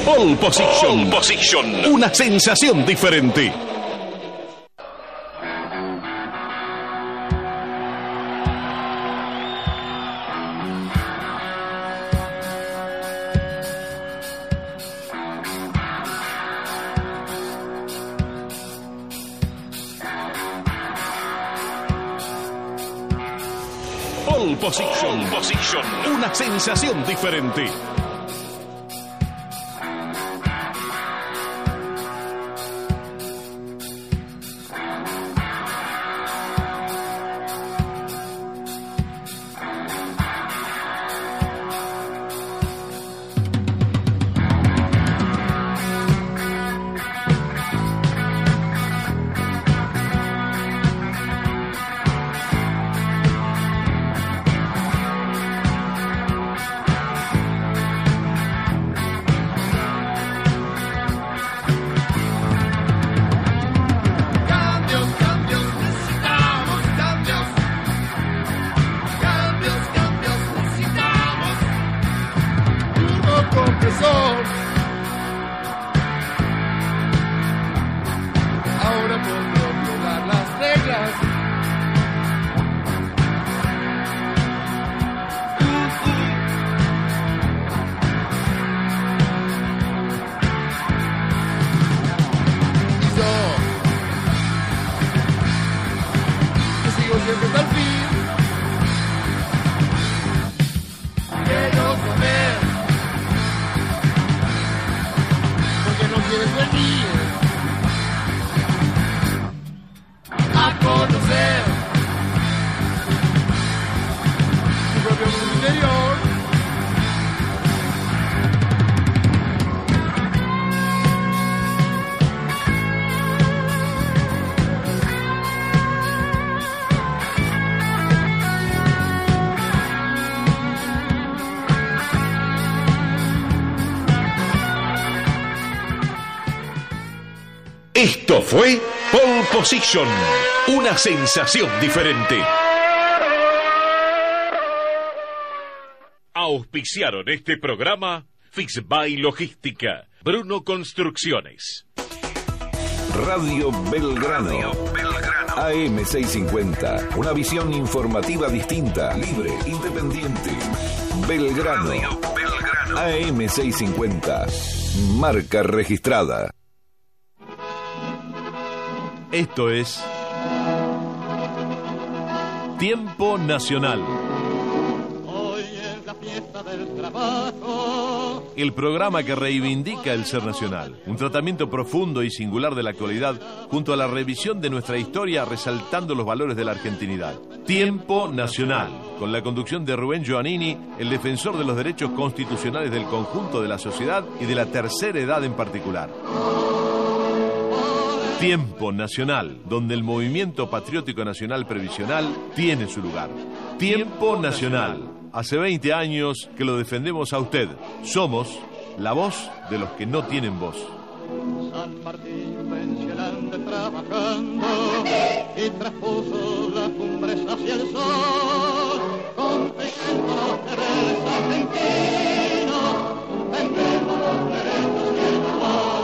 Pole Position. Pole Position. Una sensación diferente. Pole Position. Pole Position. Una sensación diferente. Ahora podré violar las reglas. Y yo, que sigo siempre hasta el fin. Quiero comer, porque no quieres venir a conocer tu propio mundo interior. Esto fue Pole Position, una sensación diferente. Auspiciaron este programa Fixby Logística, Bruno Construcciones. Radio Belgrano. AM650, una visión informativa distinta, libre, independiente. Belgrano. AM650, marca registrada. Esto es Tiempo Nacional. Hoy es la fiesta del trabajo. El programa que reivindica el ser nacional. Un tratamiento profundo y singular de la actualidad junto a la revisión de nuestra historia resaltando los valores de la argentinidad. Tiempo Nacional, con la conducción de Rubén Giovannini, el defensor de los derechos constitucionales del conjunto de la sociedad y de la tercera edad en particular. Tiempo Nacional, donde el movimiento patriótico nacional previsional tiene su lugar. Tiempo Nacional. Hace 20 años que lo defendemos a usted. Somos la voz de los que no tienen voz. San Martín pensionante trabajando y traspuso las cumbres hacia el sol, confesando los deberes argentinos, tendremos los derechos y el amor.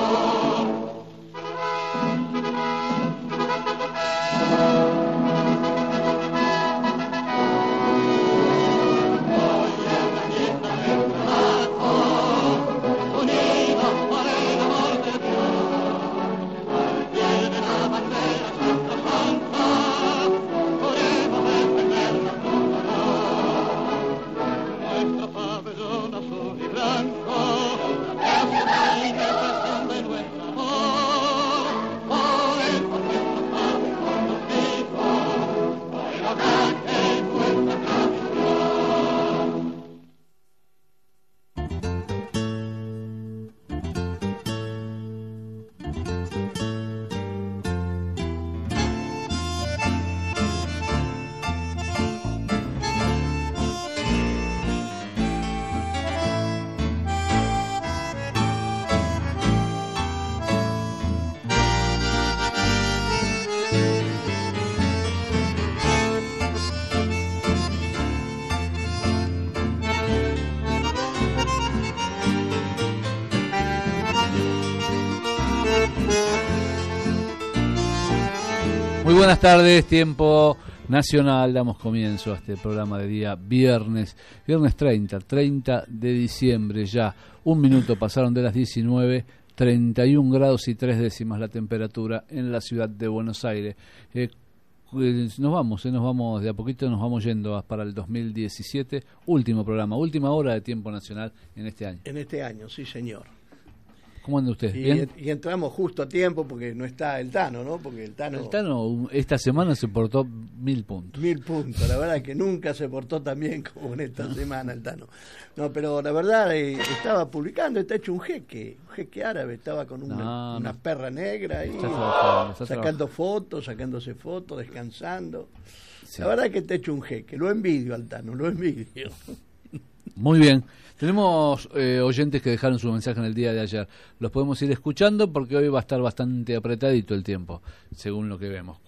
Muy buenas tardes, tiempo nacional. Damos comienzo a este programa de día viernes 30 de diciembre ya. 1 minuto pasaron de las 19, 31 grados y 3 décimas la temperatura en la ciudad de Buenos Aires. Nos vamos de a poquito, nos vamos yendo para el 2017, último programa, última hora de tiempo nacional en este año. En este año, sí señor. ¿Cómo anda usted? ¿Bien? Y entramos justo a tiempo porque no está el Tano, ¿no? Porque el Tano esta semana se portó 1000 puntos. 1000 puntos, la verdad es que nunca se portó tan bien como en esta semana el Tano. No, pero la verdad estaba publicando, está hecho un jeque árabe, estaba con una perra negra ahí, sacándose fotos, descansando. Sí. La verdad es que está hecho un jeque, lo envidio al Tano, lo envidio. Muy bien. Tenemos oyentes que dejaron su mensaje en el día de ayer. Los podemos ir escuchando porque hoy va a estar bastante apretadito el tiempo, según lo que vemos.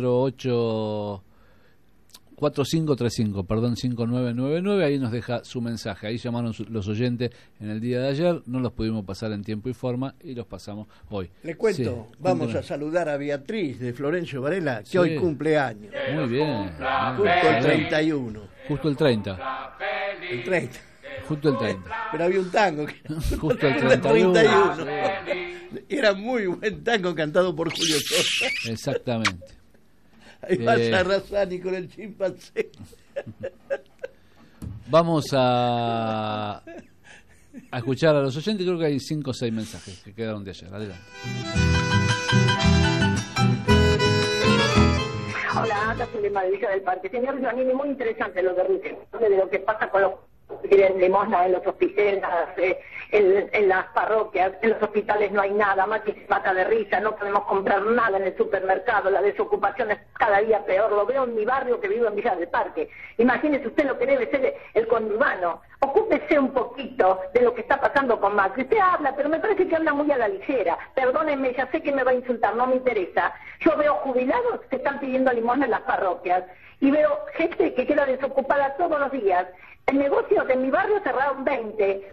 4535, ahí nos deja su mensaje. Ahí llamaron los oyentes en el día de ayer, no los pudimos pasar en tiempo y forma y los pasamos hoy. Le cuento, sí, vamos a saludar a Beatriz de Florencio Varela, que hoy cumple años. Muy bien. Justo el 31. Justo el 30. El 30. Justo el 30. Pero había un tango que justo el 31. Era muy buen tango cantado por Julio Sosa. Exactamente. Ahí pasa Razani con el chimpancé. Vamos a escuchar a los oyentes. Creo que hay 5 o 6 mensajes que quedaron de ayer. Adelante. Hola, acá soy de Villa del Parque. Señor Giannini, muy interesante lo de Rusia, de lo que pasa con los piden limosna en los hospitales, en las parroquias, en los hospitales no hay nada, más que se mata de risa, no podemos comprar nada en el supermercado, la desocupación es cada día peor, lo veo en mi barrio que vivo en Villa del Parque. Imagínese usted lo que debe ser el conurbano, ocúpese un poquito de lo que está pasando con Macri. Usted habla, pero me parece que habla muy a la ligera, perdónenme, ya sé que me va a insultar, no me interesa. Yo veo jubilados que están pidiendo limosna en las parroquias y veo gente que queda desocupada todos los días. El negocio de mi barrio cerraron 20.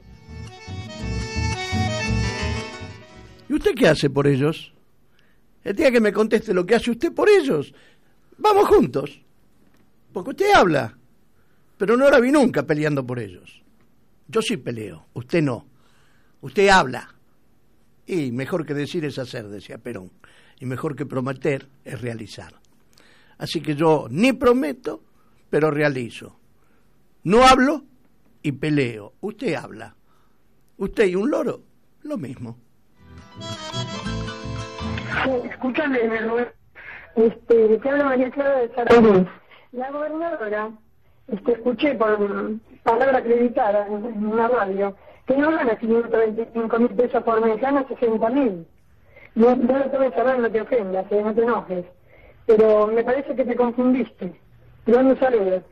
¿Y usted qué hace por ellos? El día que me conteste lo que hace usted por ellos, vamos juntos. Porque usted habla, pero no la vi nunca peleando por ellos. Yo sí peleo, usted no. Usted habla. Y mejor que decir es hacer, decía Perón. Y mejor que prometer es realizar. Así que yo ni prometo, pero realizo. No hablo y peleo. Usted habla. Usted y un loro, lo mismo. Escúchame, te habla María Clara de Sarandí. La gobernadora, escuché por palabra acreditada en una radio, que no gana 525.000 pesos por mes, gana 60.000. No lo tomes a ver, no te ofendas, no te enojes. Pero me parece que te confundiste. Te mando un saludo.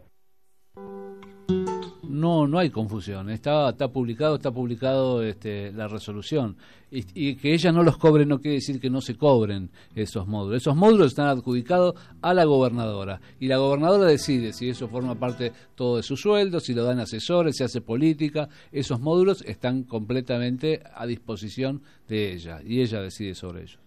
No hay confusión, está publicado la resolución y que ella no los cobre no quiere decir que no se cobren esos módulos están adjudicados a la gobernadora y la gobernadora decide si eso forma parte todo de su sueldo, si lo dan asesores, si hace política, esos módulos están completamente a disposición de ella y ella decide sobre ellos.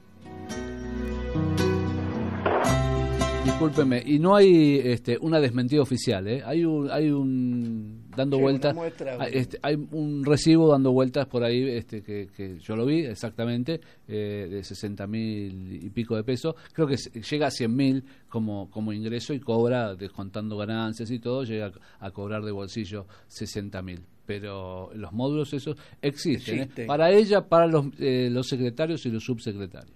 Discúlpeme, y no hay una desmentida oficial, hay un dando vueltas, hay un recibo dando vueltas por ahí que yo lo vi exactamente de 60.000 y pico de pesos, creo que llega a 100.000 como ingreso y cobra, descontando ganancias y todo, llega a cobrar de bolsillo 60.000. Pero los módulos esos existen. Para ella, para los secretarios y los subsecretarios.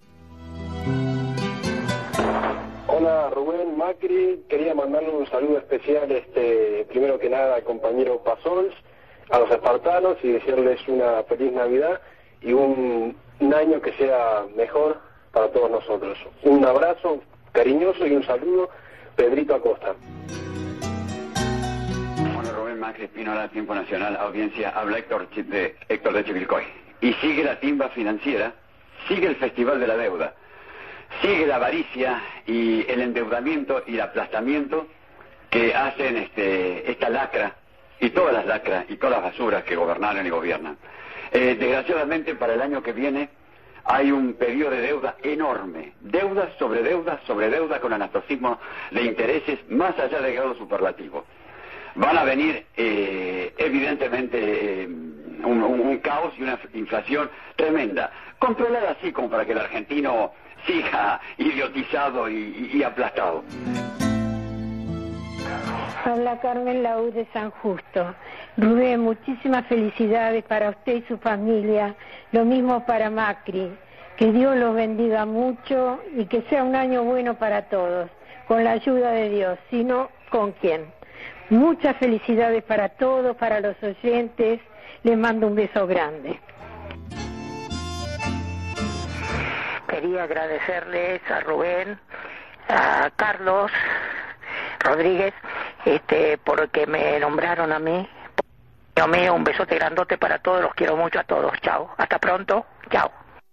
Hola Rubén, Macri, quería mandarle un saludo especial, primero que nada al compañero Pasols, a los espartanos y desearles una feliz Navidad y un año que sea mejor para todos nosotros. Un abrazo cariñoso y un saludo, Pedrito Acosta. Hola Rubén, Macri, Espinola, Tiempo Nacional, audiencia, habla Héctor de Chivilcoy. Y sigue la timba financiera, sigue el Festival de la Deuda. Sigue la avaricia y el endeudamiento y el aplastamiento que hacen esta lacra y todas las lacras y todas las basuras que gobernaron y gobiernan. Desgraciadamente para el año que viene hay un pedido de deuda enorme, deuda sobre deuda con anastosismo de intereses más allá de grado superlativo. Van a venir evidentemente un caos y una inflación tremenda, controlada así como para que el argentino siga idiotizado y aplastado. Habla Carmen Laúd de San Justo. Rubén, muchísimas felicidades para usted y su familia, lo mismo para Macri. Que Dios los bendiga mucho y que sea un año bueno para todos, con la ayuda de Dios, si no, ¿con quién? Muchas felicidades para todos, para los oyentes, les mando un beso grande. Quería agradecerles a Rubén, a Carlos Rodríguez, porque me nombraron a mí. Un besote grandote para todos, los quiero mucho a todos. Chao, hasta pronto, chao.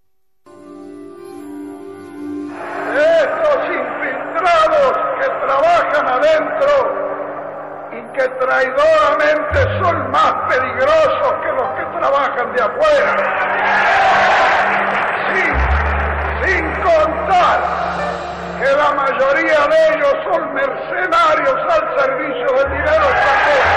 Estos infiltrados que trabajan adentro y que traidoramente son más peligrosos que los que trabajan de afuera. Sin contar que la mayoría de ellos son mercenarios al servicio del dinero extranjero.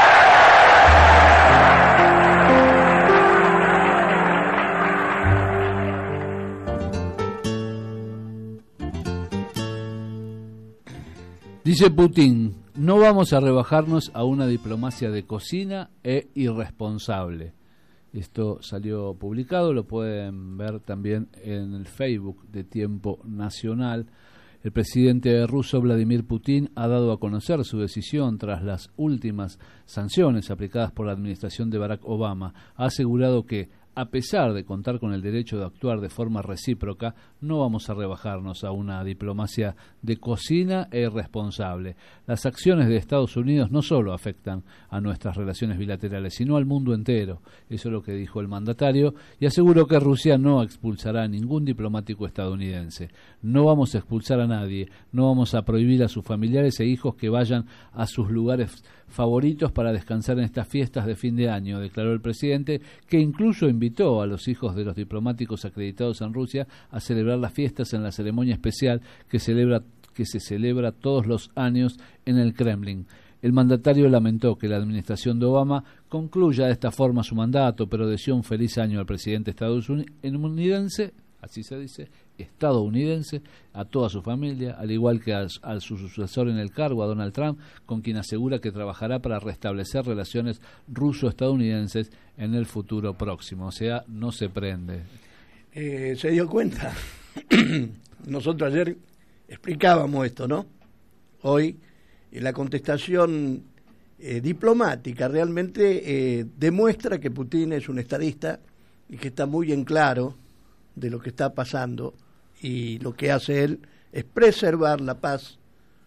Dice Putin, no vamos a rebajarnos a una diplomacia de cocina e irresponsable. Esto salió publicado, lo pueden ver también en el Facebook de Tiempo Nacional. El presidente ruso Vladimir Putin ha dado a conocer su decisión tras las últimas sanciones aplicadas por la administración de Barack Obama. Ha asegurado que, a pesar de contar con el derecho de actuar de forma recíproca, no vamos a rebajarnos a una diplomacia de cocina e irresponsable. Las acciones de Estados Unidos no solo afectan a nuestras relaciones bilaterales, sino al mundo entero. Eso es lo que dijo el mandatario, y aseguró que Rusia no expulsará a ningún diplomático estadounidense. No vamos a expulsar a nadie, no vamos a prohibir a sus familiares e hijos que vayan a sus lugares favoritos para descansar en estas fiestas de fin de año, declaró el presidente, que incluso invitó a los hijos de los diplomáticos acreditados en Rusia a celebrar las fiestas en la ceremonia especial que se celebra todos los años en el Kremlin. El mandatario lamentó que la administración de Obama concluya de esta forma su mandato, pero deseó un feliz año al presidente estadounidense, así se dice, estadounidense, a toda su familia, al igual que a su sucesor en el cargo, a Donald Trump, con quien asegura que trabajará para restablecer relaciones ruso-estadounidenses en el futuro próximo. O sea, no se prende. Se dio cuenta. Nosotros ayer explicábamos esto, ¿no? Hoy la contestación diplomática realmente demuestra que Putin es un estadista y que está muy en claro de lo que está pasando, y lo que hace él es preservar la paz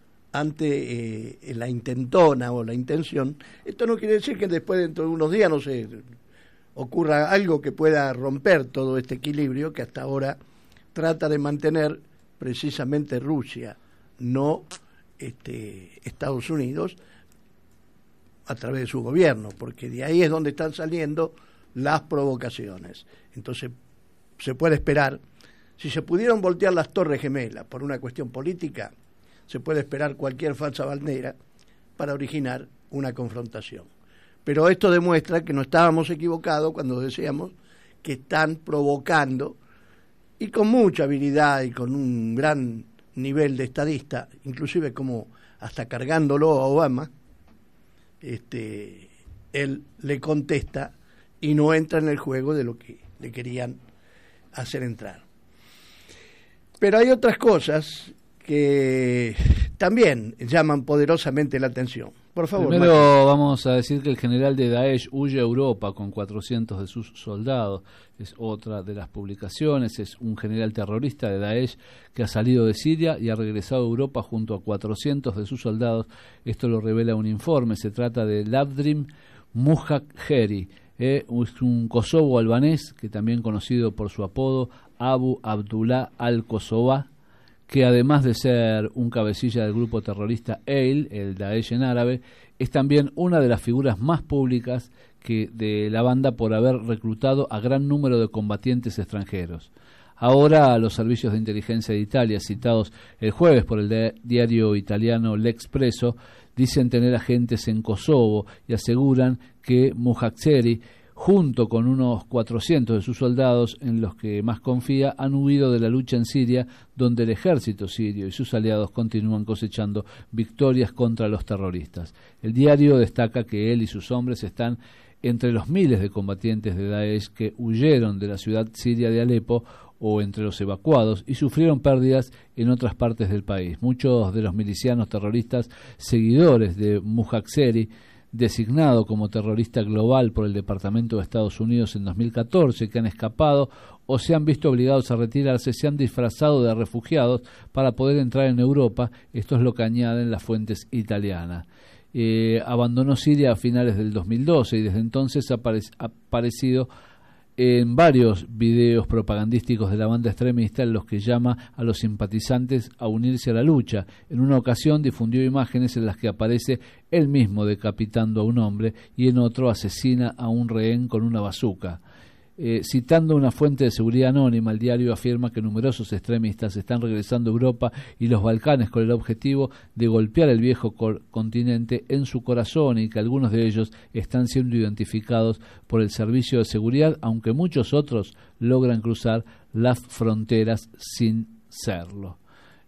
ante la intentona o la intención. Esto no quiere decir que después, dentro de unos días, no sé, ocurra algo que pueda romper todo este equilibrio que hasta ahora trata de mantener precisamente Rusia, no Estados Unidos, a través de su gobierno, porque de ahí es donde están saliendo las provocaciones. Entonces se puede esperar, si se pudieron voltear las Torres Gemelas por una cuestión política, se puede esperar cualquier falsa bandera para originar una confrontación. Pero esto demuestra que no estábamos equivocados cuando decíamos que están provocando, y con mucha habilidad y con un gran nivel de estadista, inclusive como hasta cargándolo a Obama, él le contesta y no entra en el juego de lo que le querían hacer entrar. Pero hay otras cosas que también llaman poderosamente la atención. Por favor. Primero vamos a decir que el general de Daesh huye a Europa con 400 de sus soldados. Es otra de las publicaciones. Es un general terrorista de Daesh que ha salido de Siria y ha regresado a Europa junto a 400 de sus soldados. Esto lo revela un informe. Se trata de Lavdrim Muhakheri, es un kosovo albanés, que también conocido por su apodo Abu Abdullah al-Kosova, que además de ser un cabecilla del grupo terrorista EIL, el Daesh en árabe, es también una de las figuras más públicas de la banda por haber reclutado a gran número de combatientes extranjeros. Ahora los servicios de inteligencia de Italia, citados el jueves por el diario italiano L'Espresso, dicen tener agentes en Kosovo y aseguran que Mujaxeri, junto con unos 400 de sus soldados en los que más confía, han huido de la lucha en Siria, donde el ejército sirio y sus aliados continúan cosechando victorias contra los terroristas. El diario destaca que él y sus hombres están entre los miles de combatientes de Daesh que huyeron de la ciudad siria de Alepo o entre los evacuados y sufrieron pérdidas en otras partes del país. Muchos de los milicianos terroristas seguidores de Mujaxeri, designado como terrorista global por el Departamento de Estados Unidos en 2014, que han escapado o se han visto obligados a retirarse, se han disfrazado de refugiados para poder entrar en Europa. Esto es lo que añaden las fuentes italianas. Abandonó Siria a finales del 2012 y desde entonces ha aparecido en varios videos propagandísticos de la banda extremista en los que llama a los simpatizantes a unirse a la lucha. En una ocasión difundió imágenes en las que aparece él mismo decapitando a un hombre y en otro asesina a un rehén con una bazuca. Citando una fuente de seguridad anónima, el diario afirma que numerosos extremistas están regresando a Europa y los Balcanes con el objetivo de golpear el viejo continente en su corazón y que algunos de ellos están siendo identificados por el servicio de seguridad, aunque muchos otros logran cruzar las fronteras sin serlo.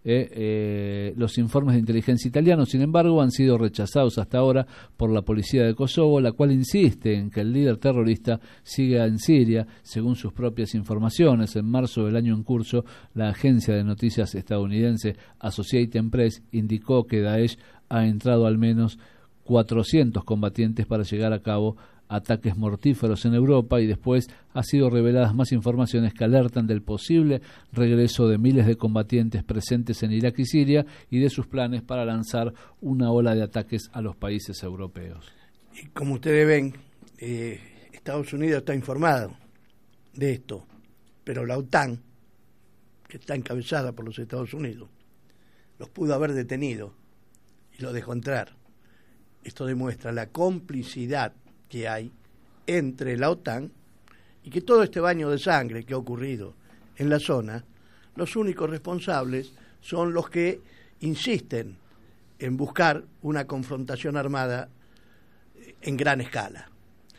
Los informes de inteligencia italianos, sin embargo, han sido rechazados hasta ahora por la policía de Kosovo, la cual insiste en que el líder terrorista siga en Siria, según sus propias informaciones. En marzo del año en curso, la agencia de noticias estadounidense Associated Press indicó que Daesh ha entrado al menos 400 combatientes para llegar a cabo ataques mortíferos en Europa, y después ha sido reveladas más informaciones que alertan del posible regreso de miles de combatientes presentes en Irak y Siria y de sus planes para lanzar una ola de ataques a los países europeos. Y como ustedes ven, Estados Unidos está informado de esto, pero la OTAN, que está encabezada por los Estados Unidos, los pudo haber detenido y los dejó entrar. Esto demuestra la complicidad que hay entre la OTAN y que todo este baño de sangre que ha ocurrido en la zona, los únicos responsables son los que insisten en buscar una confrontación armada en gran escala.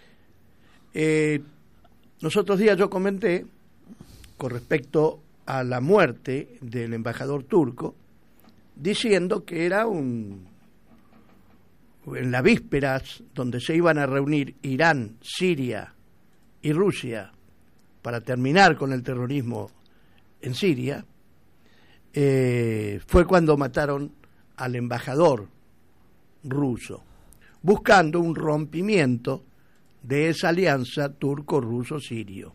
Los otros días yo comenté con respecto a la muerte del embajador turco, diciendo que era en las vísperas donde se iban a reunir Irán, Siria y Rusia para terminar con el terrorismo en Siria, fue cuando mataron al embajador ruso, buscando un rompimiento de esa alianza turco-ruso-sirio.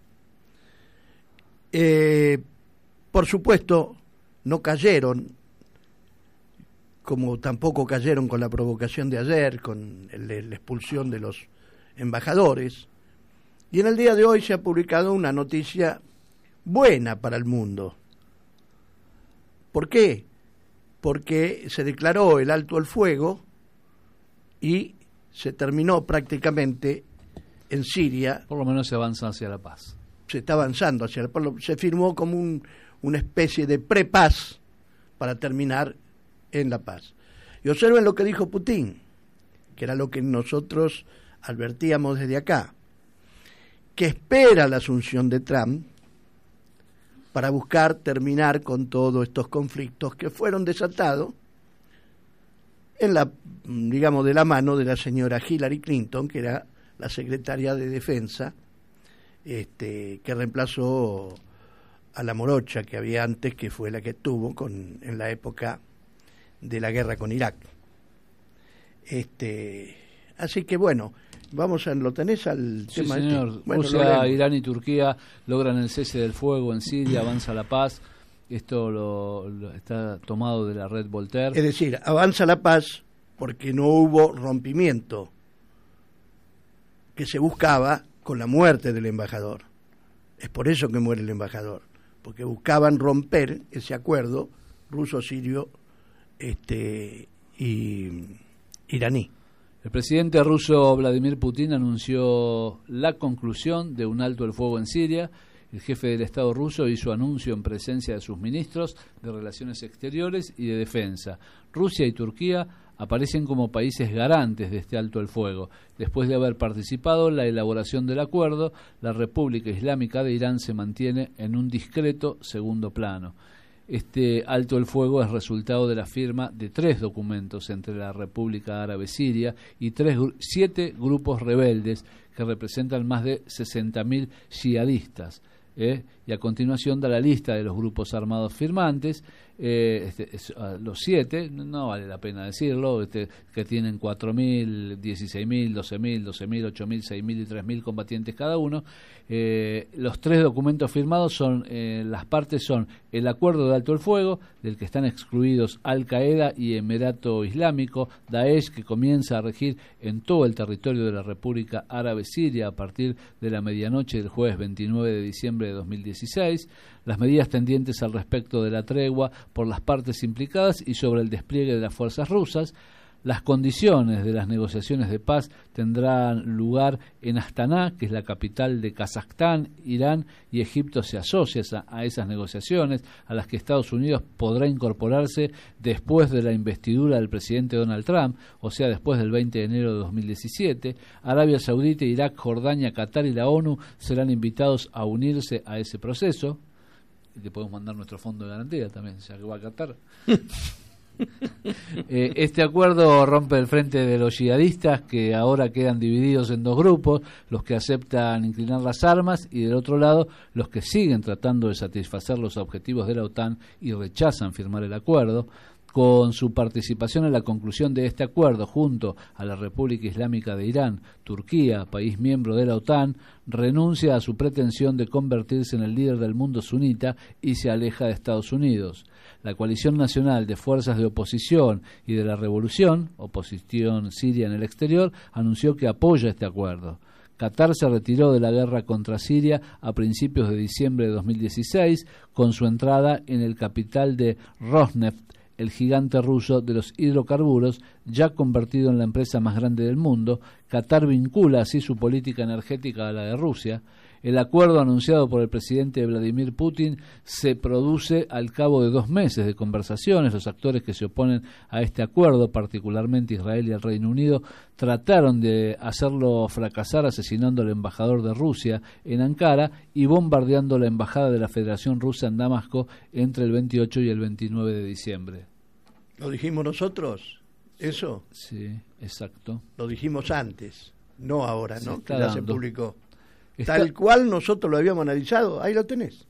Por supuesto, no cayeron, como tampoco cayeron con la provocación de ayer, con la expulsión de los embajadores. Y en el día de hoy se ha publicado una noticia buena para el mundo. ¿Por qué? Porque se declaró el alto el fuego y se terminó prácticamente en Siria. Por lo menos se avanza hacia la paz. Se está avanzando hacia la paz. Se firmó como una especie de prepaz para terminar en la paz. Y observen lo que dijo Putin, que era lo que nosotros advertíamos desde acá, que espera la asunción de Trump para buscar terminar con todos estos conflictos que fueron desatados en de la mano de la señora Hillary Clinton, que era la secretaria de Defensa, que reemplazó a la morocha que había antes, que fue la que estuvo en la época de la guerra con Irak. Así que bueno, ¿lo tenés al sí, tema? Señor. Bueno, Rusia, Irán y Turquía logran el cese del fuego en Siria, avanza la paz. Esto lo está tomado de la red Voltaire. Es decir, avanza la paz porque no hubo rompimiento que se buscaba con la muerte del embajador. Es por eso que muere el embajador, porque buscaban romper ese acuerdo ruso-sirio y iraní. El presidente ruso Vladimir Putin anunció la conclusión de un alto el fuego en Siria. El jefe del Estado ruso hizo anuncio en presencia de sus ministros de Relaciones Exteriores y de Defensa. Rusia y Turquía aparecen como países garantes de este alto el fuego. Después de haber participado en la elaboración del acuerdo, la República Islámica de Irán se mantiene en un discreto segundo plano. Este alto el fuego es resultado de la firma de 3 documentos entre la República Árabe Siria y 7 grupos rebeldes que representan más de 60.000 yihadistas. Y a continuación da la lista de los grupos armados firmantes, los 7, no vale la pena decirlo, que tienen 4.000, 16.000, 12.000, 12.000, 8.000, 6.000 y 3.000 combatientes cada uno. Los 3 documentos firmados son, las partes son el Acuerdo de Alto el Fuego, del que están excluidos Al-Qaeda y Emirato Islámico, Daesh, que comienza a regir en todo el territorio de la República Árabe Siria a partir de la medianoche del jueves 29 de diciembre de 2016, las medidas tendientes al respecto de la tregua por las partes implicadas y sobre el despliegue de las fuerzas rusas. Las condiciones de las negociaciones de paz tendrán lugar en Astana, que es la capital de Kazajstán. Irán y Egipto se asocian a esas negociaciones, a las que Estados Unidos podrá incorporarse después de la investidura del presidente Donald Trump, o sea, después del 20 de enero de 2017. Arabia Saudita, Irak, Jordania, Qatar y la ONU serán invitados a unirse a ese proceso. Y te podemos mandar nuestro fondo de garantía también, ya que va a Qatar. Este acuerdo rompe el frente de los yihadistas, que ahora quedan divididos en 2 grupos: los que aceptan inclinar las armas y, del otro lado, los que siguen tratando de satisfacer los objetivos de la OTAN y rechazan firmar el acuerdo. Con su participación en la conclusión de este acuerdo junto a la República Islámica de Irán, Turquía, país miembro de la OTAN, renuncia a su pretensión de convertirse en el líder del mundo sunita y se aleja de Estados Unidos. La coalición nacional de fuerzas de oposición y de la revolución, oposición siria en el exterior, anunció que apoya este acuerdo. Qatar se retiró de la guerra contra Siria a principios de diciembre de 2016 con su entrada en el capital de Rosneft, el gigante ruso de los hidrocarburos, ya convertido en la empresa más grande del mundo. Qatar vincula así su política energética a la de Rusia. El acuerdo anunciado por el presidente Vladimir Putin se produce al cabo de 2 meses de conversaciones. Los actores que se oponen a este acuerdo, particularmente Israel y el Reino Unido, trataron de hacerlo fracasar asesinando al embajador de Rusia en Ankara y bombardeando la embajada de la Federación Rusa en Damasco entre el 28 y el 29 de diciembre. ¿Lo dijimos nosotros? ¿Eso? Sí, exacto. Lo dijimos antes, no ahora, ¿no? Que ya se publicó. Tal cual nosotros lo habíamos analizado, ahí lo tenés.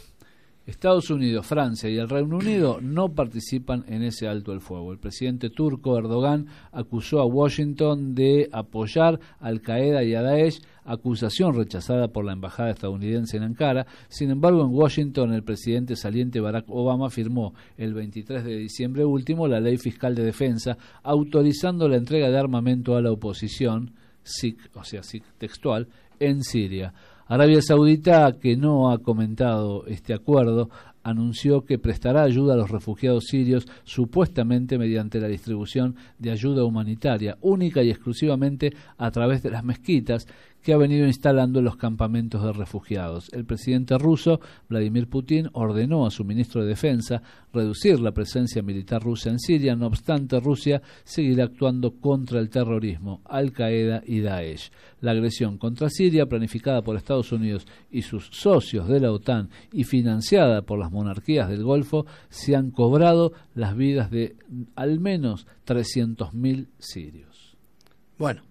Estados Unidos, Francia y el Reino Unido no participan en ese alto el fuego. El presidente turco Erdogan acusó a Washington de apoyar a Al-Qaeda y a Daesh, acusación rechazada por la embajada estadounidense en Ankara. Sin embargo, en Washington el presidente saliente Barack Obama firmó el 23 de diciembre último la Ley Fiscal de Defensa, autorizando la entrega de armamento a la oposición, SIC, o sea, SIC textual, en Siria. Arabia Saudita, que no ha comentado este acuerdo, anunció que prestará ayuda a los refugiados sirios, supuestamente mediante la distribución de ayuda humanitaria, única y exclusivamente a través de las mezquitas que ha venido instalando en los campamentos de refugiados. El presidente ruso, Vladimir Putin, ordenó a su ministro de Defensa reducir la presencia militar rusa en Siria. No obstante, Rusia seguirá actuando contra el terrorismo, Al-Qaeda y Daesh. La agresión contra Siria, planificada por Estados Unidos y sus socios de la OTAN y financiada por las monarquías del Golfo, se han cobrado las vidas de al menos 300.000 sirios. Bueno,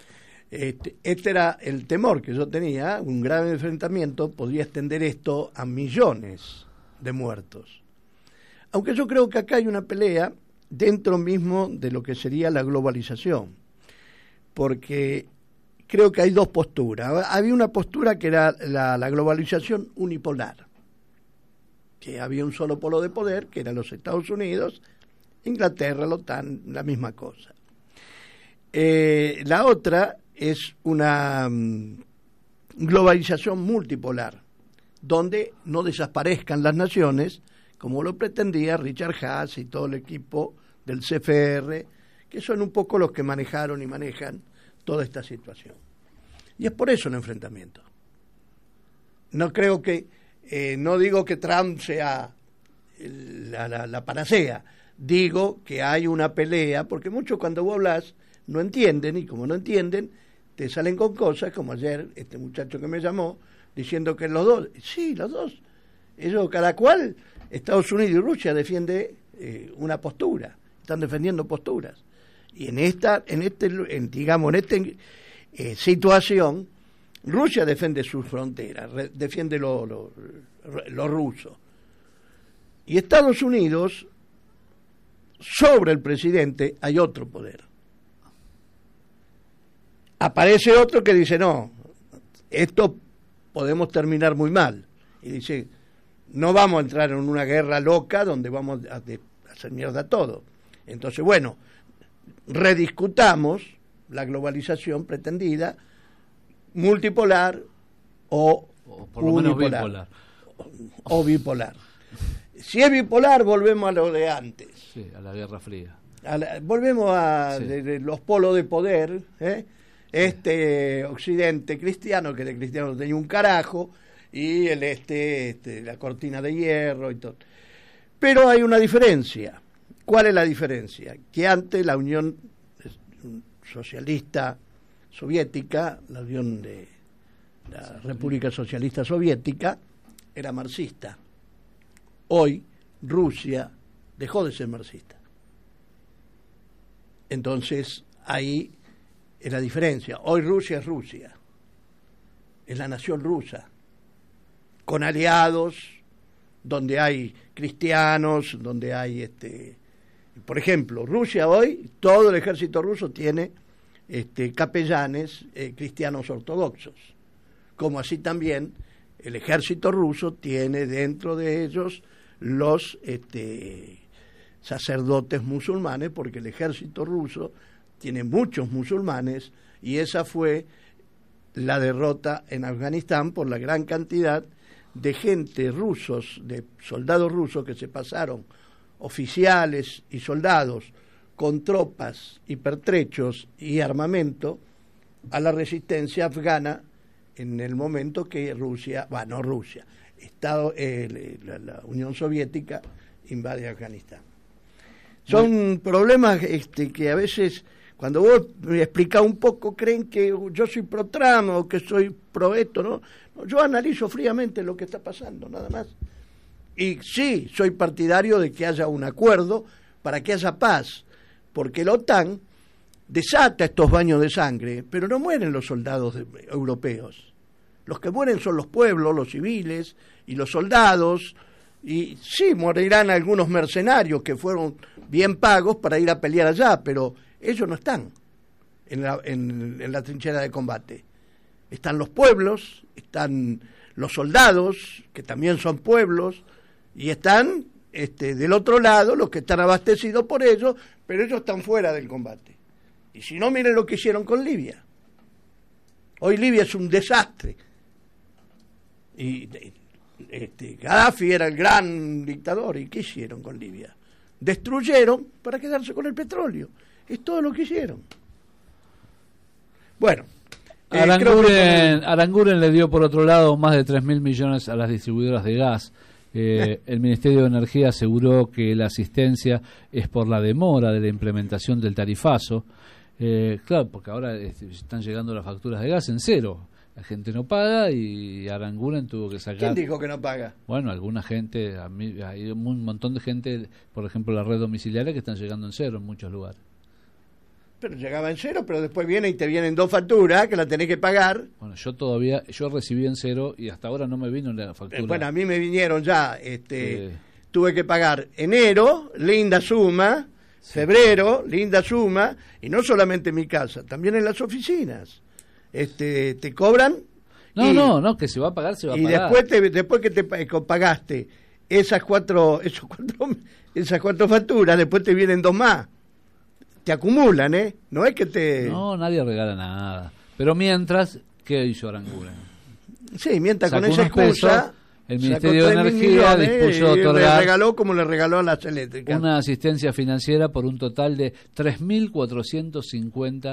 este era el temor que yo tenía. Un grave enfrentamiento podría extender esto a millones de muertos. Aunque yo creo que acá hay una pelea dentro mismo de lo que sería la globalización, porque creo que hay 2 posturas. Había una postura que era la globalización unipolar, que había un solo polo de poder, que eran los Estados Unidos, Inglaterra, la OTAN, la misma cosa. La otra es una globalización multipolar, donde no desaparezcan las naciones, como lo pretendía Richard Haas y todo el equipo del CFR, que son un poco los que manejaron y manejan toda esta situación. Y es por eso el enfrentamiento. no creo que, no digo que Trump sea la panacea, digo que hay una pelea, porque muchos cuando vos hablas no entienden, y como no entienden, te salen con cosas, como ayer este muchacho que me llamó, diciendo que los dos, sí, los dos, ellos cada cual, Estados Unidos y Rusia defiende una postura, están defendiendo posturas, y en esta situación, Rusia defiende sus fronteras, defiende lo ruso, y Estados Unidos, sobre el presidente hay otro poder. Aparece otro que dice, no, esto podemos terminar muy mal. Y dice, no vamos a entrar en una guerra loca donde vamos a hacer mierda todo. Entonces, bueno, rediscutamos la globalización pretendida, multipolar o por lo menos bipolar. O bipolar. Si es bipolar, volvemos a lo de antes. Sí, a la Guerra Fría. Volvemos a de los polos de poder, Occidente cristiano, que de cristiano no tenía un carajo, y el la cortina de hierro y todo. Pero hay una diferencia. ¿Cuál es la diferencia? Que antes la Unión Socialista Soviética, la Unión de la República Socialista Soviética, era marxista. Hoy Rusia dejó de ser marxista. Entonces ahí es la diferencia. Hoy Rusia es Rusia, es la nación rusa, con aliados, donde hay cristianos, donde hay por ejemplo, Rusia hoy, todo el ejército ruso tiene capellanes cristianos ortodoxos, como así también el ejército ruso tiene dentro de ellos los sacerdotes musulmanes, porque el ejército ruso tiene muchos musulmanes, y esa fue la derrota en Afganistán por la gran cantidad de gente rusos, de soldados rusos que se pasaron, oficiales y soldados, con tropas y pertrechos y armamento, a la resistencia afgana en el momento que la Unión Soviética invade Afganistán. Son problemas que a veces, cuando vos me explicás un poco, creen que yo soy pro Trump o que soy pro esto, ¿no? Yo analizo fríamente lo que está pasando, nada más. Y sí, soy partidario de que haya un acuerdo para que haya paz, porque la OTAN desata estos baños de sangre, pero no mueren los soldados europeos. Los que mueren son los pueblos, los civiles y los soldados, y sí, morirán algunos mercenarios que fueron bien pagos para ir a pelear allá, pero ellos no están en la trinchera de combate. Están los pueblos, están los soldados, que también son pueblos, y están del otro lado los que están abastecidos por ellos, pero ellos están fuera del combate. Y si no, miren lo que hicieron con Libia. Hoy Libia es un desastre. Y Gaddafi era el gran dictador. ¿Y qué hicieron con Libia? Destruyeron para quedarse con el petróleo. Es todo lo que hicieron. Bueno, Aranguren le dio por otro lado más de 3.000 millones a las distribuidoras de gas. El Ministerio de Energía aseguró que la asistencia es por la demora de la implementación del tarifazo. Claro, porque ahora están llegando las facturas de gas en cero. La gente no paga y Aranguren tuvo que sacar... ¿Quién dijo que no paga? Bueno, alguna gente, hay un montón de gente, por ejemplo la red domiciliaria, que están llegando en cero en muchos lugares. Pero llegaba en cero, pero después viene y te vienen dos facturas que la tenés que pagar. Bueno, yo recibí en cero y hasta ahora no me vino la factura. Bueno, a mí me vinieron ya, tuve que pagar enero, linda suma, febrero, linda suma, y no solamente en mi casa, también en las oficinas. Te cobran. No, que se va a pagar, se va a pagar. Y después que te pagaste esas cuatro facturas, después te vienen dos más. Te acumulan, no es que No, nadie regala nada. Pero mientras, ¿qué hizo Aranguren? Sí, mientras con esa excusa, el Ministerio de Energía dispuso otorgar, le regaló como le regaló a las eléctricas, una asistencia financiera por un total de 3.450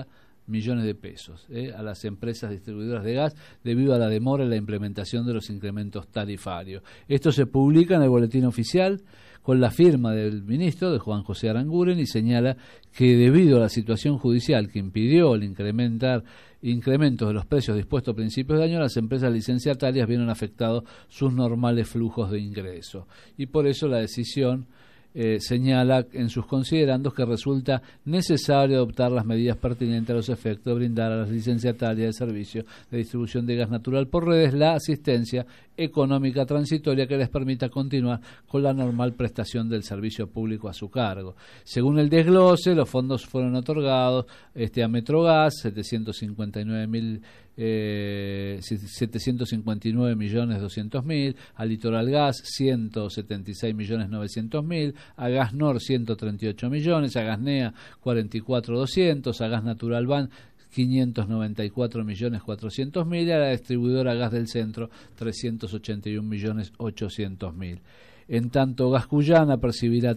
millones de pesos a las empresas distribuidoras de gas debido a la demora en la implementación de los incrementos tarifarios. Esto se publica en el boletín oficial con la firma del ministro, de Juan José Aranguren, y señala que debido a la situación judicial que impidió el incrementos de los precios dispuestos a principios de año, las empresas licenciatarias vieron afectados sus normales flujos de ingreso. Y por eso la decisión señala en sus considerandos que resulta necesario adoptar las medidas pertinentes a los efectos de brindar a las licenciatarias de servicio de distribución de gas natural por redes la asistencia económica transitoria que les permita continuar con la normal prestación del servicio público a su cargo. Según el desglose, los fondos fueron otorgados a Metrogas, 759.200.000, a Litoral Gas 176.900.000, a Gas Nor 138 millones, a Gasnea 44.200, a Gas Natural Ban 594.400.000 y a la distribuidora Gas del Centro 381.800.000. En tanto, Gas Cuyana percibirá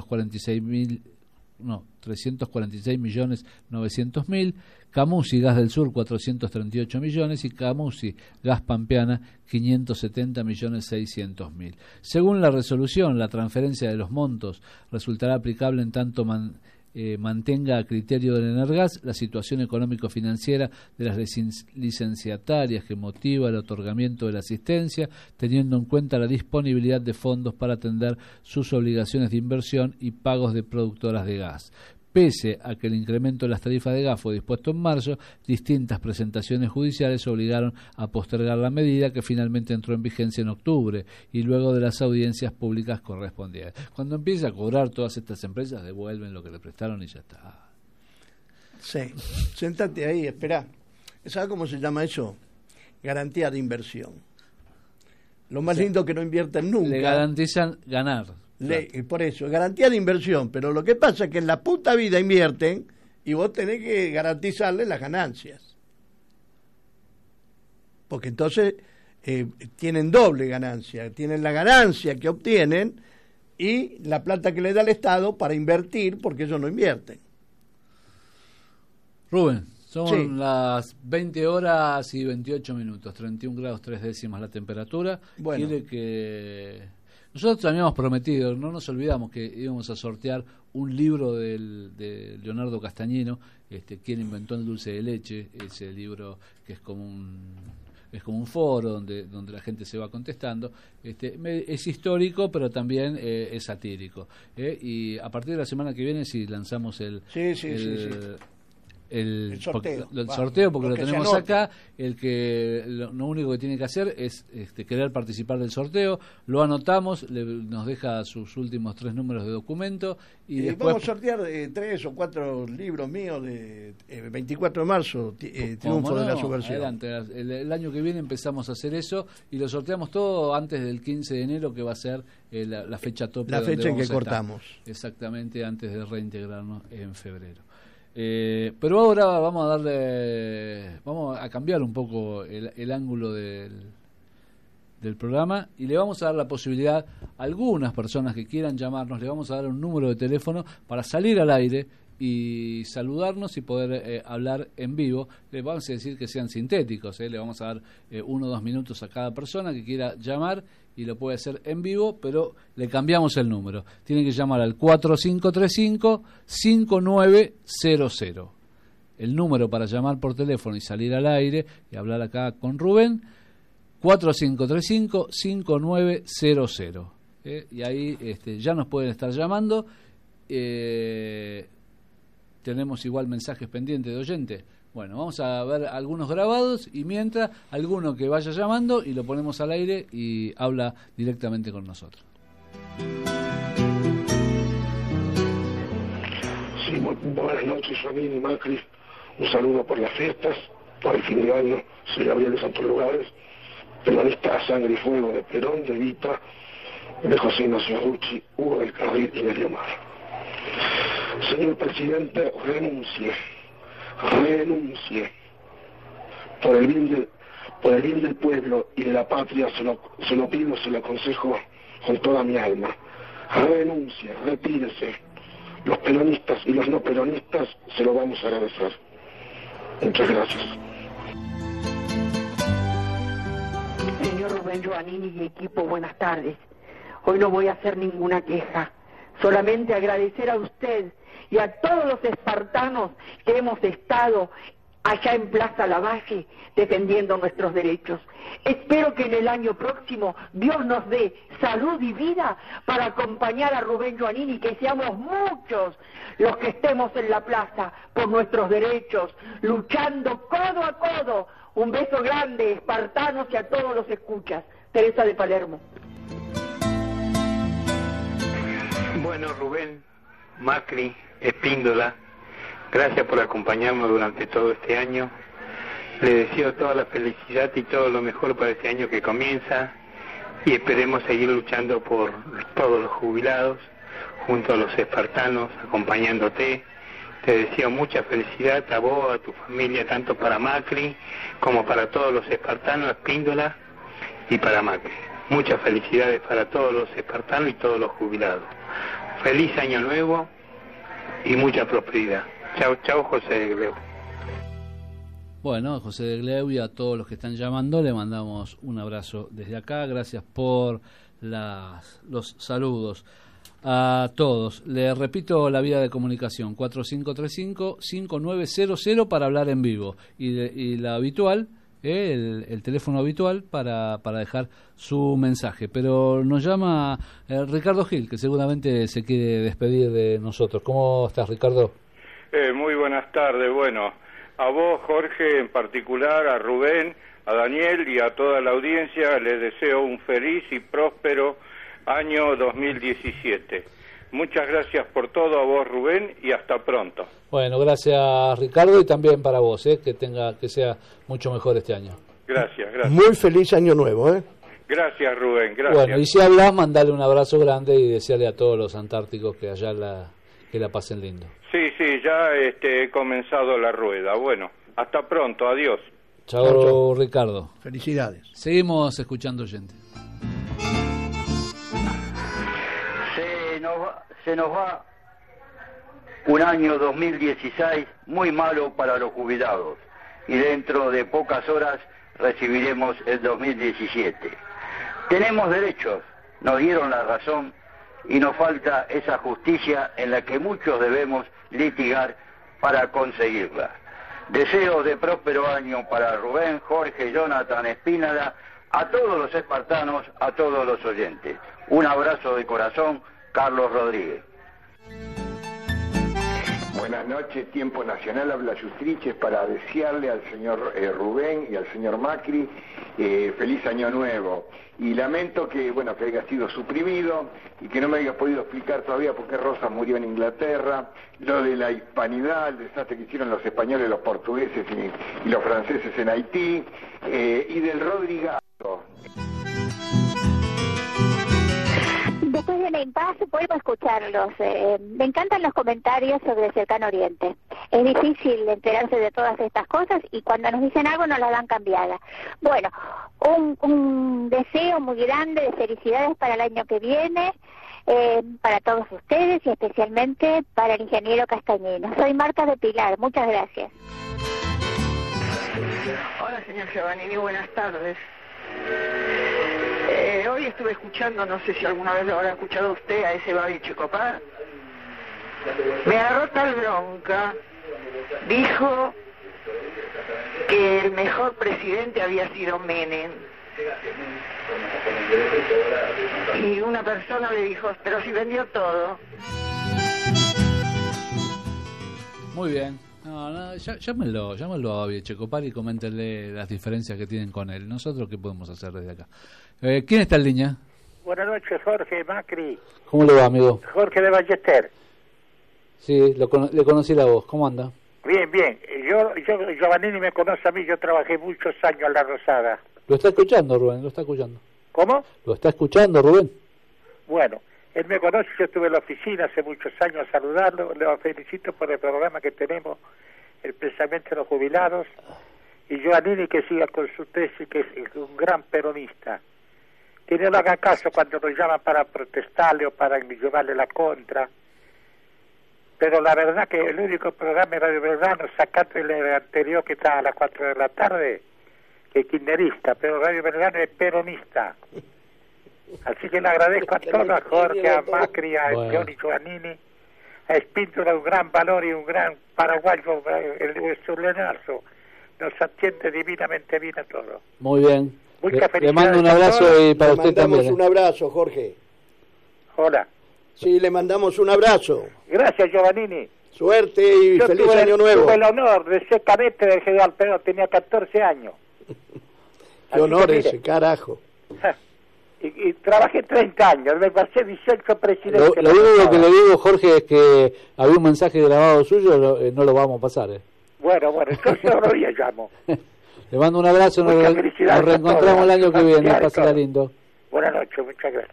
346.900.000, Camusi Gas del Sur 438 millones y Camusi Gas Pampeana 570.600.000. Según la resolución, la transferencia de los montos resultará aplicable en tanto mantenga a criterio del Energas la situación económico-financiera de las licenciatarias que motiva el otorgamiento de la asistencia, teniendo en cuenta la disponibilidad de fondos para atender sus obligaciones de inversión y pagos de productoras de gas. Pese a que el incremento de las tarifas de gas fue dispuesto en marzo, distintas presentaciones judiciales obligaron a postergar la medida, que finalmente entró en vigencia en octubre y luego de las audiencias públicas correspondientes. Cuando empieza a cobrar, todas estas empresas devuelven lo que le prestaron y ya está. Sí, sentate ahí, esperá. ¿Sabes cómo se llama eso? Garantía de inversión. Lo más lindo que no invierten nunca. Le garantizan ganar. Por eso, garantía de inversión, pero lo que pasa es que en la puta vida invierten y vos tenés que garantizarle las ganancias. Porque entonces tienen doble ganancia, tienen la ganancia que obtienen y la plata que le da el Estado para invertir, porque ellos no invierten. Rubén, son las 20 horas y 28 minutos, 31 grados 3 décimas la temperatura. Bueno. Quiere que... Nosotros habíamos prometido, no nos olvidamos que íbamos a sortear un libro de Leonardo Castañino, quien inventó el dulce de leche, ese libro que es como un foro donde la gente se va contestando. Es histórico, pero también es satírico. Y a partir de la semana que viene, si lanzamos el sorteo, porque lo tenemos acá, lo único que tiene que hacer es querer participar del sorteo, lo anotamos, nos deja sus últimos 3 números de documento y después vamos a sortear 3 o 4 libros míos de 24 de marzo, Triunfo de la Subversión. Adelante, el año que viene empezamos a hacer eso y lo sorteamos todo antes del 15 de enero, que va a ser la fecha tope, la fecha en que cortamos, exactamente antes de reintegrarnos en febrero. Pero ahora vamos a cambiar un poco el ángulo del programa y le vamos a dar la posibilidad a algunas personas que quieran llamarnos, le vamos a dar un número de teléfono para salir al aire y saludarnos y poder hablar en vivo. Le vamos a decir que sean sintéticos, le vamos a dar 1 o 2 minutos a cada persona que quiera llamar y lo puede hacer en vivo, pero le cambiamos el número. Tienen que llamar al 4535-5900. El número para llamar por teléfono y salir al aire y hablar acá con Rubén, 4535-5900. Y ahí ya nos pueden estar llamando. Tenemos igual mensajes pendientes de oyentes. Bueno, vamos a ver algunos grabados y mientras, alguno que vaya llamando y lo ponemos al aire y habla directamente con nosotros. Sí, buenas noches, Janine y Macri. Un saludo por las fiestas, por el fin de año. Soy Gabriel de Santos Lugares, peronista a sangre y fuego de Perón, de Evita, de José Ignacio Rucci, Hugo del Carril y de Leomar. Señor presidente, renuncie. Por el bien del pueblo y de la patria se lo pido, se lo aconsejo con toda mi alma. Renuncie, retírese. Los peronistas y los no peronistas se lo vamos a agradecer. Muchas gracias. Señor Rubén Giovannini y equipo, buenas tardes. Hoy no voy a hacer ninguna queja, solamente agradecer a usted y a todos los espartanos que hemos estado allá en Plaza Lavalle defendiendo nuestros derechos. Espero que en el año próximo Dios nos dé salud y vida para acompañar a Rubén Giovannini y que seamos muchos los que estemos en la plaza por nuestros derechos, luchando codo a codo. Un beso grande, espartanos, y a todos los escuchas. Teresa de Palermo. Bueno, Rubén, Macri, Espíndola, gracias por acompañarnos durante todo este año. Le deseo toda la felicidad y todo lo mejor para este año que comienza y esperemos seguir luchando por todos los jubilados, junto a los espartanos, acompañándote. Te deseo mucha felicidad a vos, a tu familia, tanto para Macri como para todos los espartanos, Espíndola y para Macri. Muchas felicidades para todos los espartanos y todos los jubilados. Feliz año nuevo y mucha prosperidad. Chao, chao, José de Gleu. Bueno, José de Gleu y a todos los que están llamando le mandamos un abrazo desde acá. Gracias por los saludos a todos. Le repito la vía de comunicación 4535-5900 para hablar en vivo y la habitual, el teléfono habitual para dejar su mensaje. Pero nos llama Ricardo Gil, que seguramente se quiere despedir de nosotros. ¿Cómo estás, Ricardo? Muy buenas tardes. Bueno, a vos, Jorge, en particular, a Rubén, a Daniel y a toda la audiencia les deseo un feliz y próspero año 2017. Muchas gracias por todo, a vos, Rubén, y hasta pronto. Bueno, gracias, Ricardo, y también para vos, que sea mucho mejor este año. Gracias, gracias. Muy feliz año nuevo, Gracias, Rubén, gracias. Bueno, y si hablas, mandale un abrazo grande y desearle a todos los antárticos que allá que la pasen lindo. Sí, ya he comenzado la rueda. Bueno, hasta pronto, adiós. Chao, Ricardo. Felicidades. Seguimos escuchando gente. Se nos va un año 2016 muy malo para los jubilados y dentro de pocas horas recibiremos el 2017. Tenemos derechos, nos dieron la razón y nos falta esa justicia en la que muchos debemos litigar para conseguirla. Deseos de próspero año para Rubén, Jorge, Jonathan, Espíndola, a todos los espartanos, a todos los oyentes. Un abrazo de corazón, Carlos Rodríguez. Buenas noches, Tiempo Nacional, habla Yustriches para desearle al señor Rubén y al señor Macri feliz año nuevo. Y lamento que haya sido suprimido y que no me haya podido explicar todavía por qué Rosa murió en Inglaterra, lo de la hispanidad, el desastre que hicieron los españoles, los portugueses y los franceses en Haití, y del Rodrigazo. Después de la impasse vuelvo a escucharlos. Me encantan los comentarios sobre el Cercano Oriente. Es difícil enterarse de todas estas cosas y cuando nos dicen algo nos la dan cambiada. Bueno, un deseo muy grande de felicidades para el año que viene, para todos ustedes y especialmente para el ingeniero Castañino. Soy Marta de Pilar, muchas gracias. Hola, señor Giovannini, buenas tardes. Hoy estuve escuchando, no sé si alguna vez lo habrá escuchado usted, a ese Babi Checopar. Me agarró tal bronca, dijo que el mejor presidente había sido Menem. Y una persona le dijo, pero si vendió todo. Muy bien. No, llámenlo a Babi Checopar y coméntenle las diferencias que tienen con él. Nosotros, ¿qué podemos hacer desde acá? ¿Quién está en línea? Buenas noches, Jorge Macri. ¿Cómo le va, amigo? Jorge de Ballester. Sí, le conocí la voz. ¿Cómo anda? Bien. Giovannini me conoce a mí, yo trabajé muchos años en La Rosada. Lo está escuchando, Rubén, lo está escuchando. ¿Cómo? Lo está escuchando, Rubén. Bueno, él me conoce, yo estuve en la oficina hace muchos años a saludarlo, le felicito por el programa que tenemos, el pensamiento de los jubilados, y Giovannini que siga con su tesis, que es un gran peronista. Que no le haga caso cuando nos llaman para protestarle o para llevarle la contra. pero la verdad que el único programa de Radio Belgrano, sacando el anterior que estaba a las 4 de la tarde, que es kirchnerista, pero Radio Belgrano es peronista. Así que le agradezco a todos, a Jorge, a Macri, a Johnny Giovannini, a Espíndola, un gran valor y un gran paraguayo, el Leonardo. Nos atiende divinamente bien a todos. Muy bien. Muchas felicidades. Le mando un abrazo y para usted también. Le mandamos un abrazo, Jorge. Hola. Sí, le mandamos un abrazo. Gracias, Giovannini. Suerte y feliz año nuevo. Tuve el honor de ser cadete del General Perón, tenía 14 años. Qué honor ese, carajo. Y trabajé 30 años, me pasé 18 presidentes. Lo único que le digo, Jorge, es que había un mensaje grabado suyo, no lo vamos a pasar. Bueno, entonces otro día llamo. Le mando un abrazo, nos reencontramos el año que viene, pásala lindo. Buenas noches, muchas gracias.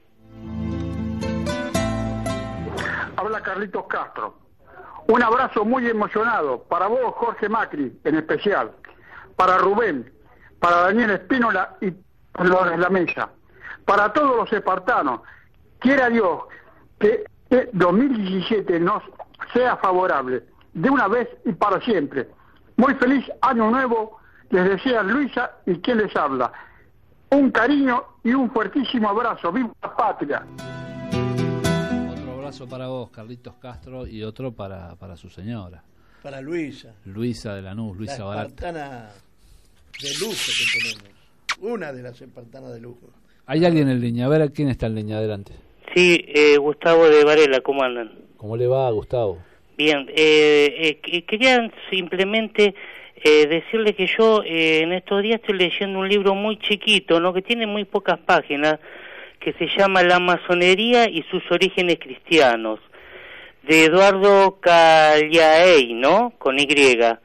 Habla Carlitos Castro. Un abrazo muy emocionado para vos, Jorge Macri, en especial, para Rubén, para Daniel Espínola y los de la mesa, para todos los espartanos. Quiera Dios que 2017 nos sea favorable, de una vez y para siempre. Muy feliz año nuevo, les desea Luisa y quien les habla. Un cariño y un fuertísimo abrazo. ¡Viva la patria! Otro abrazo para vos, Carlitos Castro, y otro para su señora. Para Luisa. Luisa de Lanús, Luisa Barata. La espartana de lujo que tenemos. Una de las espartanas de lujo. ¿Hay alguien en línea? A ver, ¿quién está en línea? Adelante. Sí, Gustavo de Varela, ¿cómo andan? ¿Cómo le va, Gustavo? Bien, quería simplemente decirle que yo en estos días estoy leyendo un libro muy chiquito, ¿no?, que tiene muy pocas páginas, que se llama La masonería y sus orígenes cristianos, de Eduardo Cagliaei, ¿no?, con Y.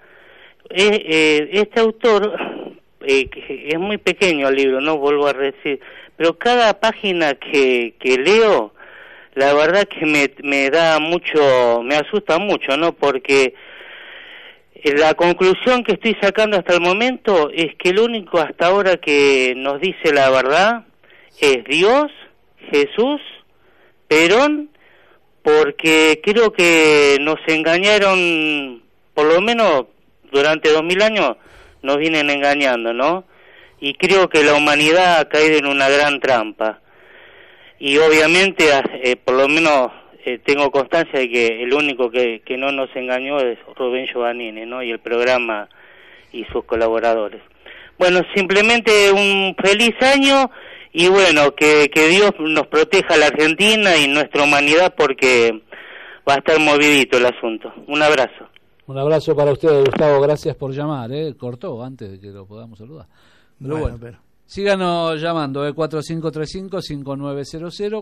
Este autor, es muy pequeño el libro, no vuelvo a decir, pero cada página que leo, la verdad que me da mucho, me asusta mucho, ¿no?, porque la conclusión que estoy sacando hasta el momento es que el único hasta ahora que nos dice la verdad es Dios, Jesús, Perón, porque creo que nos engañaron, por lo menos durante 2000 años nos vienen engañando, ¿no? Y creo que la humanidad ha caído en una gran trampa. Y obviamente, por lo menos tengo constancia de que el único que no nos engañó es Rubén Giovannini, ¿no?, y el programa y sus colaboradores. Bueno, simplemente un feliz año y bueno, que Dios nos proteja a la Argentina y nuestra humanidad, porque va a estar movidito el asunto. Un abrazo. Un abrazo para usted, Gustavo, gracias por llamar, cortó antes de que lo podamos saludar. Pero bueno. Síganos llamando, 4535-5900,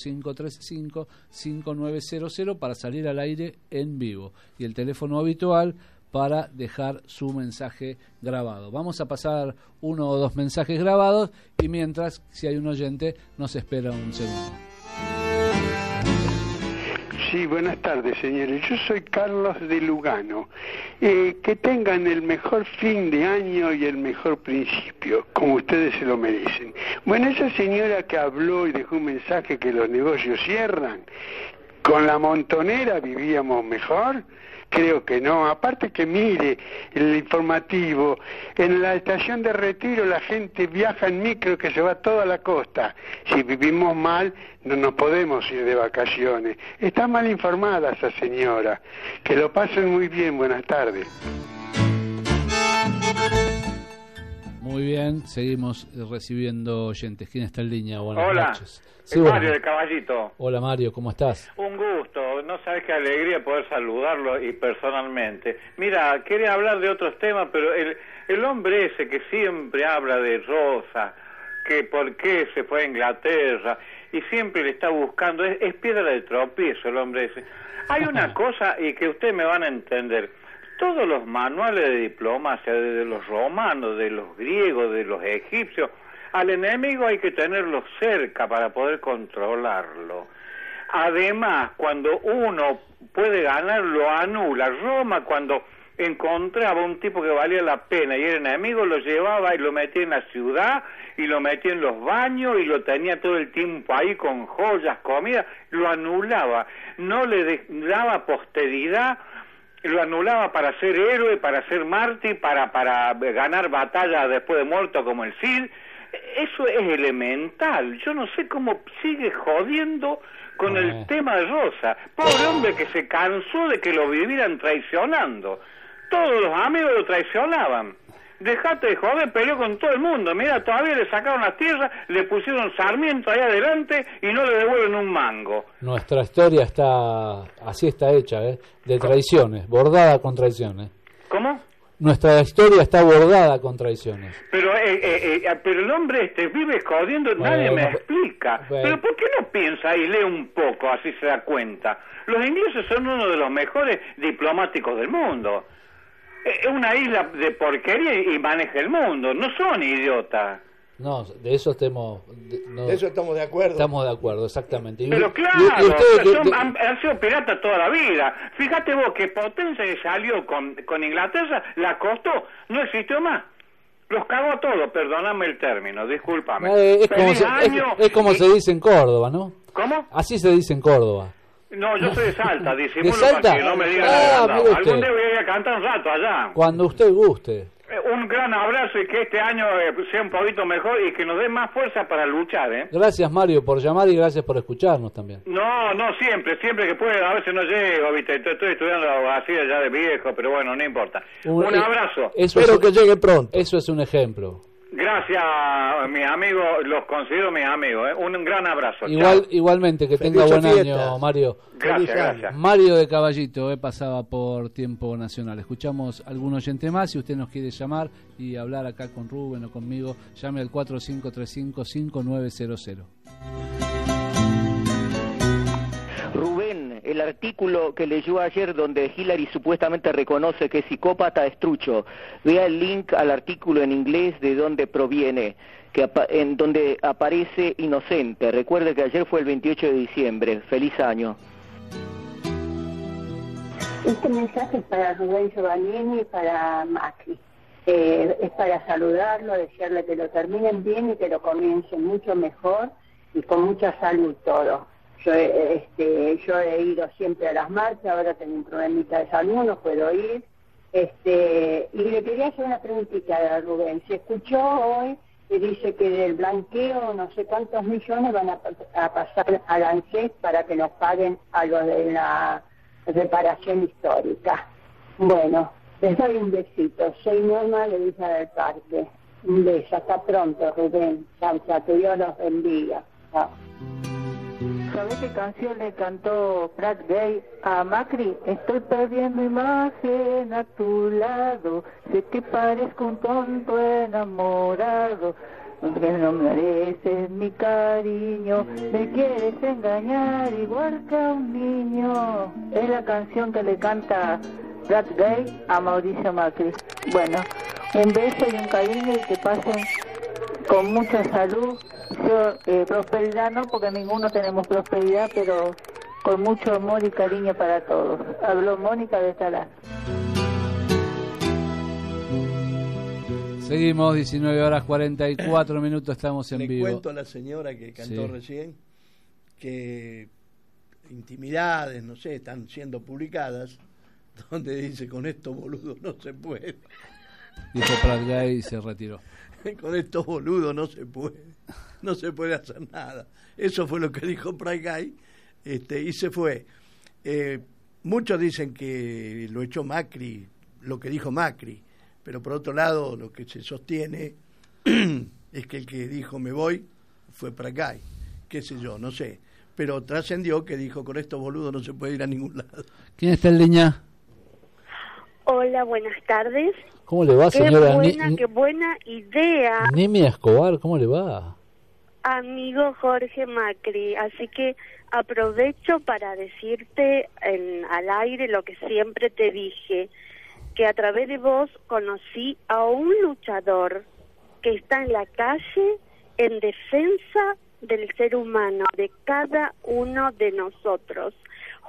4535-5900 para salir al aire en vivo. Y el teléfono habitual para dejar su mensaje grabado. Vamos a pasar 1 o 2 mensajes grabados y mientras, si hay un oyente, nos espera un segundo. Sí, buenas tardes, señores. Yo soy Carlos de Lugano. Que tengan el mejor fin de año y el mejor principio, como ustedes se lo merecen. Bueno, esa señora que habló y dejó un mensaje que los negocios cierran, ¿con la montonera vivíamos mejor? Creo que no. Aparte que mire el informativo, en la estación de Retiro la gente viaja en micro que se va toda la costa. Si vivimos mal, no nos podemos ir de vacaciones. Está mal informada esa señora. Que lo pasen muy bien. Buenas tardes. Muy bien, seguimos recibiendo oyentes. ¿Quién está en línea? Buenas noches. Sí, Mario de Caballito. Hola Mario, ¿cómo estás? Un gusto, no sabes qué alegría poder saludarlo y personalmente. Mira, quería hablar de otros temas, pero el hombre ese que siempre habla de Rosa, que por qué se fue a Inglaterra, y siempre le está buscando, es piedra de tropiezo el hombre ese. Hay una cosa, y que ustedes me van a entender, todos los manuales de diplomacia, de los romanos, de los griegos, de los egipcios, al enemigo hay que tenerlo cerca para poder controlarlo. Además, cuando uno puede ganar, lo anula. Roma, cuando encontraba un tipo que valía la pena y era enemigo, lo llevaba y lo metía en la ciudad y lo metía en los baños y lo tenía todo el tiempo ahí con joyas, comida, lo anulaba, no le daba posteridad, lo anulaba para ser héroe, para ser mártir, para ganar batallas después de muerto como el Cid. Eso es elemental. Yo no sé cómo sigue jodiendo con el tema de Rosa. Pobre hombre que se cansó de que lo vivieran traicionando. Todos los amigos lo traicionaban. Dejate de joder, peleó con todo el mundo. Mira, todavía le sacaron las tierras, le pusieron Sarmiento ahí adelante y no le devuelven un mango. Nuestra historia así está hecha, de traiciones, bordada con traiciones. ¿Cómo? Nuestra historia está bordada con traiciones. Pero el hombre vive jodiendo, nadie me explica. Pero ¿por qué no piensa y lee un poco, así se da cuenta? Los ingleses son uno de los mejores diplomáticos del mundo. Es una isla de porquería y maneja el mundo, no son idiotas. No, de eso estamos... De eso estamos de acuerdo. Estamos de acuerdo, exactamente. Pero claro, han sido piratas toda la vida. Fíjate vos que Potencia que salió con Inglaterra, la costó, no existió más. Los cagó a todos, perdóname el término, discúlpame. Es como se dice en Córdoba, ¿no? ¿Cómo? Así se dice en Córdoba. No, yo soy de Salta, disimulo Salta? para que no me digan algún día voy a ir a cantar un rato allá. Cuando usted guste. Un gran abrazo y que este año sea un poquito mejor y que nos dé más fuerza para luchar, Gracias, Mario, por llamar y gracias por escucharnos también. No, siempre que puedo, a veces no llego, ¿viste? Estoy estudiando la abogacía ya de viejo, pero bueno, no importa. Un abrazo. Espero que llegue pronto. Eso es un ejemplo. Gracias, mis amigos, los considero mis amigos, Un gran abrazo. Igualmente, que tenga buen año, Mario. Gracias. Mario de Caballito, pasaba por Tiempo Nacional. Escuchamos algún oyente más. Si usted nos quiere llamar y hablar acá con Rubén o conmigo, llame al 4535-5900. Rubén, el artículo que leyó ayer donde Hillary supuestamente reconoce que es psicópata es trucho. Vea el link al artículo en inglés de donde proviene, en donde aparece inocente. Recuerde que ayer fue el 28 de diciembre. Feliz año. Este mensaje es para Rubén Giovannini y para Macri. Es para saludarlo, desearle que lo terminen bien y que lo comiencen mucho mejor y con mucha salud todo. Yo he ido siempre a las marchas, ahora tengo un problemita de salud, no puedo ir. Y le quería hacer una preguntita a Rubén. Se escuchó hoy que dice que del blanqueo no sé cuántos millones van a pasar al ANSES para que nos paguen a los de la reparación histórica. Bueno, les doy un besito. Soy Norma de Villa del Parque. Un beso. Hasta pronto, Rubén. Chao, que Dios los bendiga. Chao. ¿Sabés qué canción le cantó Brad Gay a Macri? Estoy perdiendo imagen a tu lado, sé que parezco un tonto enamorado, que no mereces mi cariño, me quieres engañar igual que a un niño. Es la canción que le canta Brad Gay a Mauricio Macri. Bueno, un beso y un cariño y que pasen con mucha salud. Yo, prosperidad no, porque ninguno tenemos prosperidad, pero con mucho amor y cariño para todos. Habló Mónica de Talán. Seguimos, 19:44, estamos en vivo. Le cuento a la señora que cantó recién que intimidades, no sé, están siendo publicadas, donde dice, con estos boludos no se puede. Dijo Prat Gay y se retiró. Con estos boludos no se puede hacer nada. Eso fue lo que dijo Prat Gay, y se fue. Muchos dicen que lo echó Macri, lo que dijo Macri, pero por otro lado lo que se sostiene es que el que dijo me voy fue Prat Gay, qué sé yo, no sé, pero trascendió que dijo, con estos boludos no se puede ir a ningún lado. ¿Quién está en línea? Hola, buenas tardes. ¿Cómo le va, señora? Qué buena idea. Nemia Escobar, ¿cómo le va? Amigo Jorge Macri, así que aprovecho para decirte al aire lo que siempre te dije, que a través de vos conocí a un luchador que está en la calle en defensa del ser humano, de cada uno de nosotros.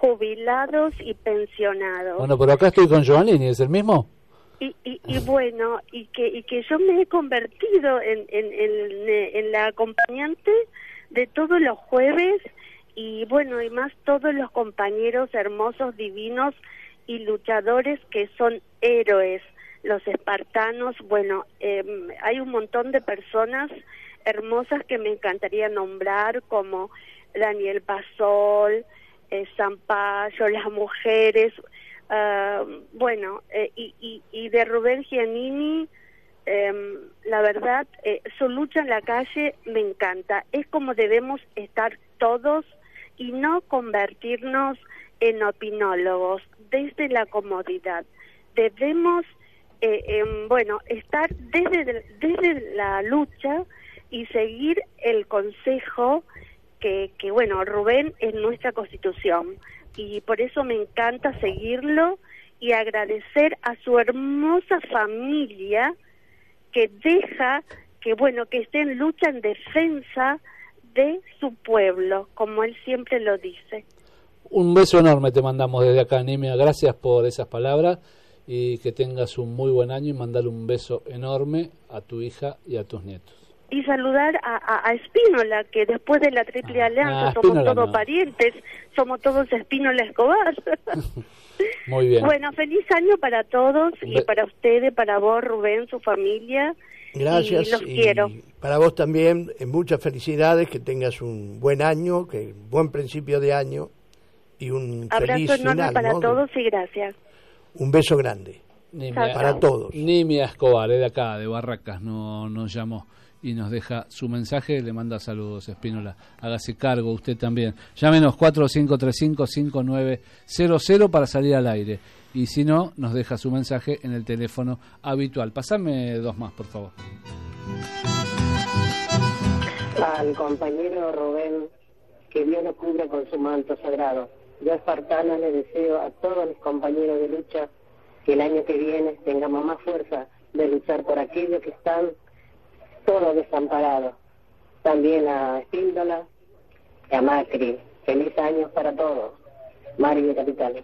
jubilados y pensionados. Bueno, pero acá estoy con Giovannini, ¿es el mismo? Y bueno, y que yo me he convertido en la acompañante de todos los jueves, y bueno, y más todos los compañeros hermosos, divinos y luchadores que son héroes, los espartanos. Bueno, hay un montón de personas hermosas que me encantaría nombrar, como Daniel Pasol, Zampayo, las mujeres, bueno, y de Rubén Giannini, la verdad, su lucha en la calle me encanta. Es como debemos estar todos y no convertirnos en opinólogos desde la comodidad. Debemos, bueno, estar desde la lucha y seguir el consejo que bueno, Rubén es nuestra Constitución, y por eso me encanta seguirlo y agradecer a su hermosa familia que deja que, bueno, que esté en lucha en defensa de su pueblo, como él siempre lo dice. Un beso enorme te mandamos desde acá, Nimia. Gracias por esas palabras y que tengas un muy buen año, y mandale un beso enorme a tu hija y a tus nietos. Y saludar a Espínola, que después de la Triple Alianza somos Espínola todos no. parientes, somos todos Espínola Escobar. Muy bien. Bueno, feliz año para todos, y para ustedes, para vos, Rubén, su familia. Gracias. Y los quiero. Para vos también, muchas felicidades, que tengas un buen año, que buen principio de año y un feliz abrazo enorme final, para ¿no? todos y gracias. Un beso grande para todos. Nimia Escobar, de acá, de Barracas, nos llamó y nos deja su mensaje, le manda saludos, Espínola. Hágase cargo usted también. Llámenos 4535-5900 para salir al aire. Y si no, nos deja su mensaje en el teléfono habitual. Pasame dos más, por favor. Al compañero Rubén, que Dios lo cubra con su manto sagrado. Yo, espartana, le deseo a todos mis compañeros de lucha que el año que viene tengamos más fuerza de luchar por aquellos que están todos desamparados. También a Espíndola y a Macri. Feliz año para todos. Mario de Capital.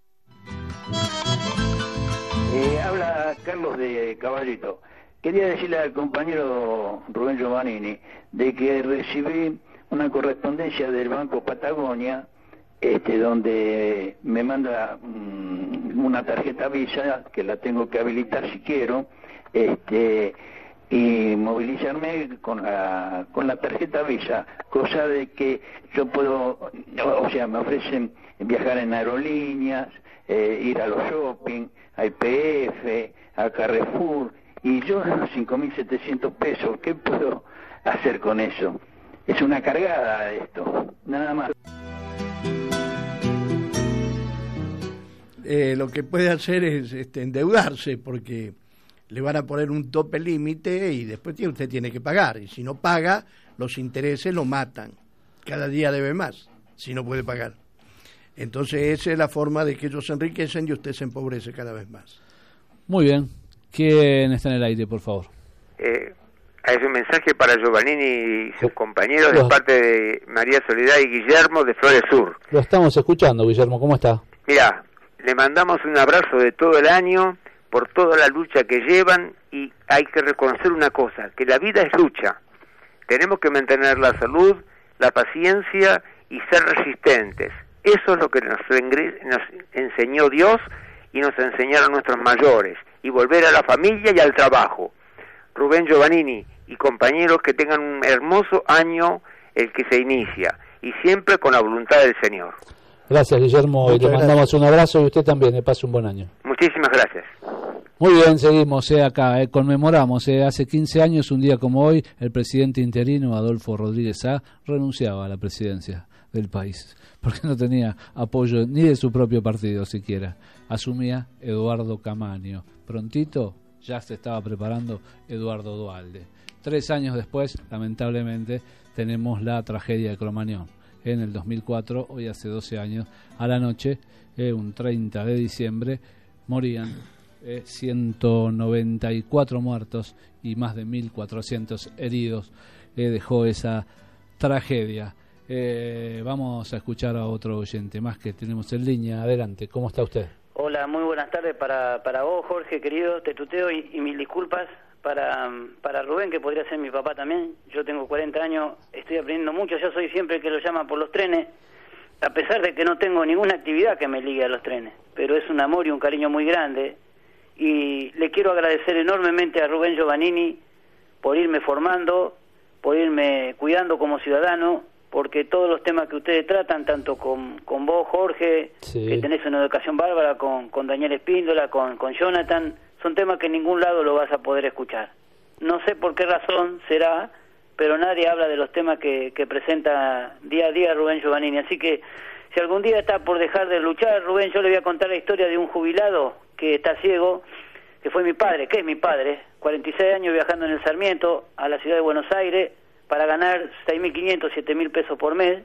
Habla Carlos de Caballito. Quería decirle al compañero Rubén Giovannini de que recibí una correspondencia del Banco Patagonia, donde me manda una tarjeta Visa, que la tengo que habilitar si quiero, y movilizarme con la tarjeta Visa, cosa de que yo puedo, o sea, me ofrecen viajar en aerolíneas, ir a los shopping, a IPF, a Carrefour, y yo 5.700 pesos, ¿qué puedo hacer con eso? Es una cargada esto, nada más. Lo que puede hacer es endeudarse, porque le van a poner un tope límite y después usted tiene que pagar, y si no paga, los intereses lo matan. Cada día debe más, si no puede pagar. Entonces esa es la forma de que ellos se enriquecen y usted se empobrece cada vez más. Muy bien. ¿Quién está en el aire, por favor? Hay un mensaje para Giovannini y sus compañeros de parte de María Soledad y Guillermo de Flores Sur. Lo estamos escuchando, Guillermo. ¿Cómo está? Mira, le mandamos un abrazo de todo el año por toda la lucha que llevan, y hay que reconocer una cosa, que la vida es lucha. Tenemos que mantener la salud, la paciencia y ser resistentes. Eso es lo que nos enseñó Dios y nos enseñaron nuestros mayores, y volver a la familia y al trabajo. Rubén Giovannini y compañeros, que tengan un hermoso año el que se inicia, y siempre con la voluntad del Señor. Gracias, Guillermo, y le mandamos un abrazo, y usted también, le pase un buen año. Muchísimas gracias. Muy bien, seguimos acá, conmemoramos, hace 15 años, un día como hoy, el presidente interino Adolfo Rodríguez Sá renunciaba a la presidencia del país, porque no tenía apoyo ni de su propio partido siquiera. Asumía Eduardo Camaño. Prontito ya se estaba preparando Eduardo Duhalde. 3 años después, lamentablemente, tenemos la tragedia de Cromañón. En el 2004, hoy hace 12 años, a la noche, un 30 de diciembre, morían 194 muertos y más de 1.400 heridos. Dejó esa tragedia Vamos a escuchar a otro oyente más que tenemos en línea. Adelante, ¿cómo está usted? Hola, muy buenas tardes para vos, Jorge, querido, te tuteo y mil disculpas para Rubén, que podría ser mi papá también. Yo tengo 40 años, estoy aprendiendo mucho, yo soy siempre el que lo llama por los trenes, a pesar de que no tengo ninguna actividad que me ligue a los trenes, pero es un amor y un cariño muy grande, y le quiero agradecer enormemente a Rubén Giovannini por irme formando, por irme cuidando como ciudadano, porque todos los temas que ustedes tratan, tanto con vos, Jorge, sí, que tenés una educación bárbara, con Daniel Espíndola, con Jonathan, son temas que en ningún lado lo vas a poder escuchar. No sé por qué razón será, pero nadie habla de los temas que presenta día a día Rubén Giovannini. Así que si algún día está por dejar de luchar, Rubén, yo le voy a contar la historia de un jubilado que está ciego, que fue mi padre, que es mi padre, 46 años viajando en el Sarmiento a la ciudad de Buenos Aires, para ganar 6.500, 7.000 pesos por mes,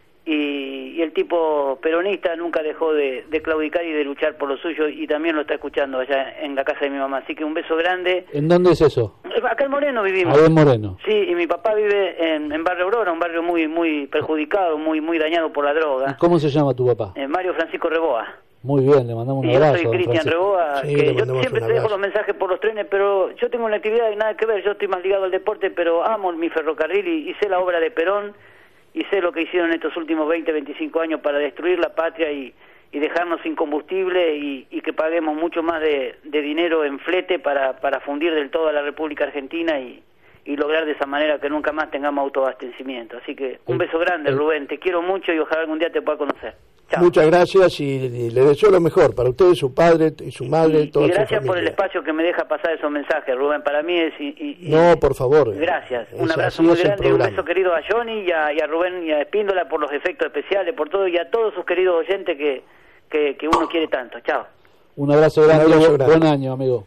y el tipo peronista nunca dejó de claudicar y de luchar por lo suyo, y también lo está escuchando allá en la casa de mi mamá. Así que un beso grande. ¿En dónde es eso? Acá en Moreno vivimos. Acá en Moreno. Sí, y mi papá vive en Barrio Aurora, un barrio muy perjudicado, muy dañado por la droga. ¿Cómo se llama tu papá? Mario Francisco Reboa. Muy bien, le mandamos un abrazo. Yo soy Cristian Reboa, sí, que yo siempre te dejo los mensajes por los trenes, pero yo tengo una actividad que nada que ver, yo estoy más ligado al deporte, pero amo mi ferrocarril y sé la obra de Perón, y sé lo que hicieron estos últimos 20, 25 años para destruir la patria y dejarnos sin combustible y que paguemos mucho más de dinero en flete para fundir del todo a la República Argentina y lograr de esa manera que nunca más tengamos autoabastecimiento. Así que un beso grande, Rubén, te quiero mucho y ojalá algún día te pueda conocer. Chao. Muchas gracias y le deseo lo mejor para usted, su padre y su madre, toda su familia. Gracias por el espacio que me deja pasar esos mensajes, Rubén. Para mí es... No, por favor. Gracias. Un abrazo muy grande y un beso querido a Johnny y a Rubén y a Espíndola por los efectos especiales, por todo, y a todos sus queridos oyentes que uno quiere tanto. Chao. Un abrazo grande. Buen año, amigo.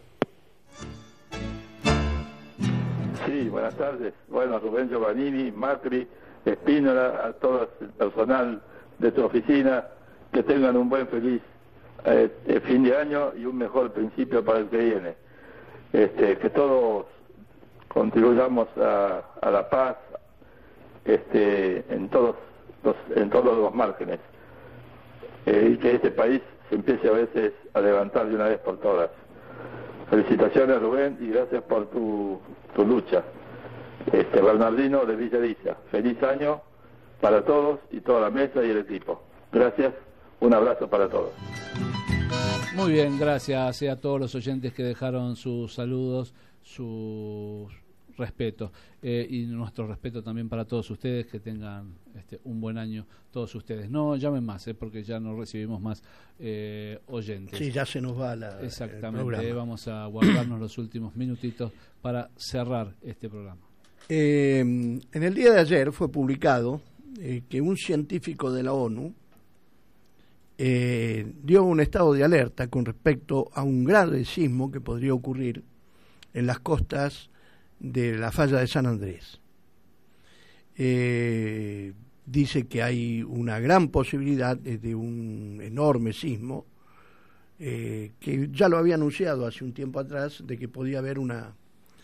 Sí, buenas tardes. Bueno, Rubén Giovannini, Macri, Espíndola, a todo el personal de tu oficina, que tengan un buen feliz fin de año y un mejor principio para el que viene. Que todos contribuyamos a la paz en todos los márgenes, y que este país se empiece a veces a levantar de una vez por todas. Felicitaciones, Rubén, y gracias por tu lucha. Bernardino de Villa Edicia, feliz año para todos y toda la mesa y el equipo. Gracias, un abrazo para todos. Muy bien, gracias a todos los oyentes que dejaron sus saludos, sus respetos, y nuestro respeto también para todos ustedes, que tengan un buen año todos ustedes. No llamen más, porque ya no recibimos más oyentes. Sí, ya se nos va exactamente, vamos a guardarnos los últimos minutitos para cerrar este programa. En el día de ayer fue publicado que un científico de la ONU dio un estado de alerta con respecto a un grave sismo que podría ocurrir en las costas de la falla de San Andrés. Dice que hay una gran posibilidad de un enorme sismo, que ya lo había anunciado hace un tiempo atrás, de que podía haber una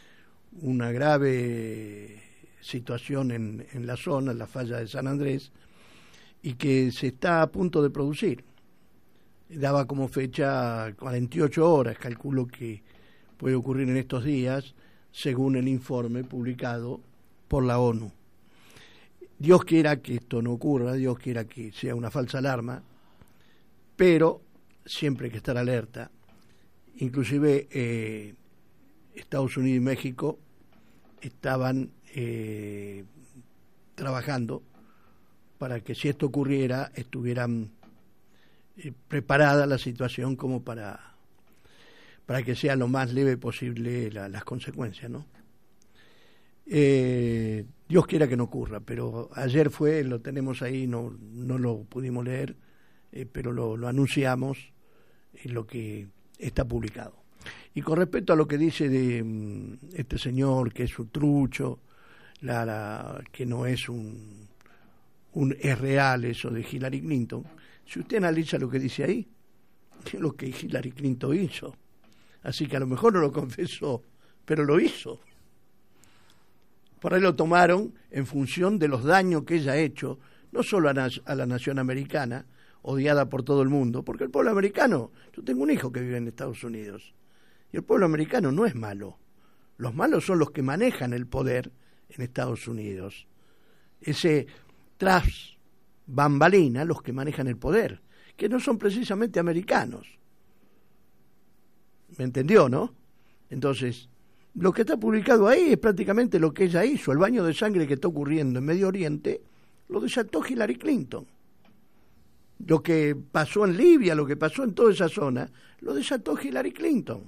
grave situación en la zona, en la falla de San Andrés, y que se está a punto de producir. Daba como fecha 48 horas, calculo que puede ocurrir en estos días, según el informe publicado por la ONU. Dios quiera que esto no ocurra, Dios quiera que sea una falsa alarma, pero siempre hay que estar alerta. Inclusive Estados Unidos y México estaban trabajando para que si esto ocurriera estuvieran preparada la situación como para que sea lo más leve posible las consecuencias, ¿no? Dios quiera que no ocurra, pero ayer lo tenemos ahí, no lo pudimos leer, pero lo anunciamos en lo que está publicado. Y con respecto a lo que dice de este señor, que es un trucho, que no es es real eso de Hillary Clinton, si usted analiza lo que dice ahí, es lo que Hillary Clinton hizo. Así que a lo mejor no lo confesó, pero lo hizo. Por ahí lo tomaron en función de los daños que ella ha hecho, no solo a la nación americana, odiada por todo el mundo, porque el pueblo americano, yo tengo un hijo que vive en Estados Unidos, y el pueblo americano no es malo. Los malos son los que manejan el poder en Estados Unidos. Ese tras bambalina, los que manejan el poder, que no son precisamente americanos. ¿Me entendió, no? Entonces, lo que está publicado ahí es prácticamente lo que ella hizo. El baño de sangre que está ocurriendo en Medio Oriente lo desató Hillary Clinton. Lo que pasó en Libia, lo que pasó en toda esa zona, lo desató Hillary Clinton.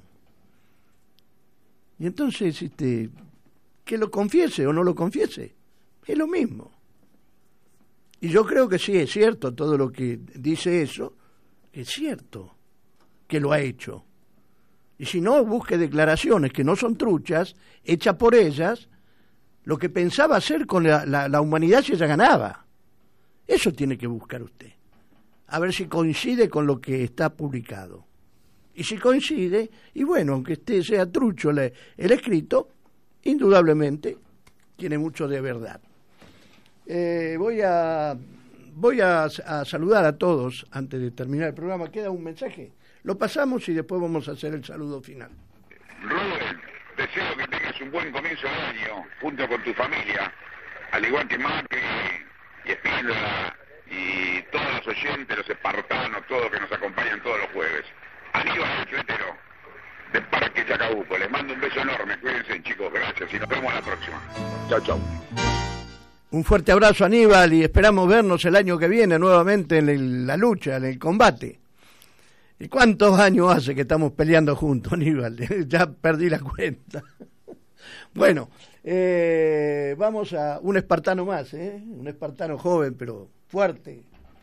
Y entonces, que lo confiese o no lo confiese, es lo mismo. Y yo creo que sí, es cierto todo lo que dice eso, es cierto que lo ha hecho. Y si no, busque declaraciones que no son truchas, hechas por ellas, lo que pensaba hacer con la humanidad si ella ganaba. Eso tiene que buscar usted. A ver si coincide con lo que está publicado. Y si coincide, y bueno, aunque sea trucho el escrito, indudablemente tiene mucho de verdad. Voy a saludar a todos antes de terminar el programa. ¿Queda un mensaje? Lo pasamos y después vamos a hacer el saludo final. Rubén, deseo que tengas un buen comienzo de año junto con tu familia, al igual que Macri y Espíndola y todos los oyentes, los espartanos, todos que nos acompañan todos los jueves. Aníbal, el fletero de Parque Chacabuco. Les mando un beso enorme. Cuídense, chicos. Gracias y nos vemos a la próxima. Chau, chau. Un fuerte abrazo, Aníbal, y esperamos vernos el año que viene nuevamente en la lucha, en el combate. ¿Y cuántos años hace que estamos peleando juntos, Aníbal? Ya perdí la cuenta. Bueno, vamos a un espartano más, un espartano joven, pero fuerte.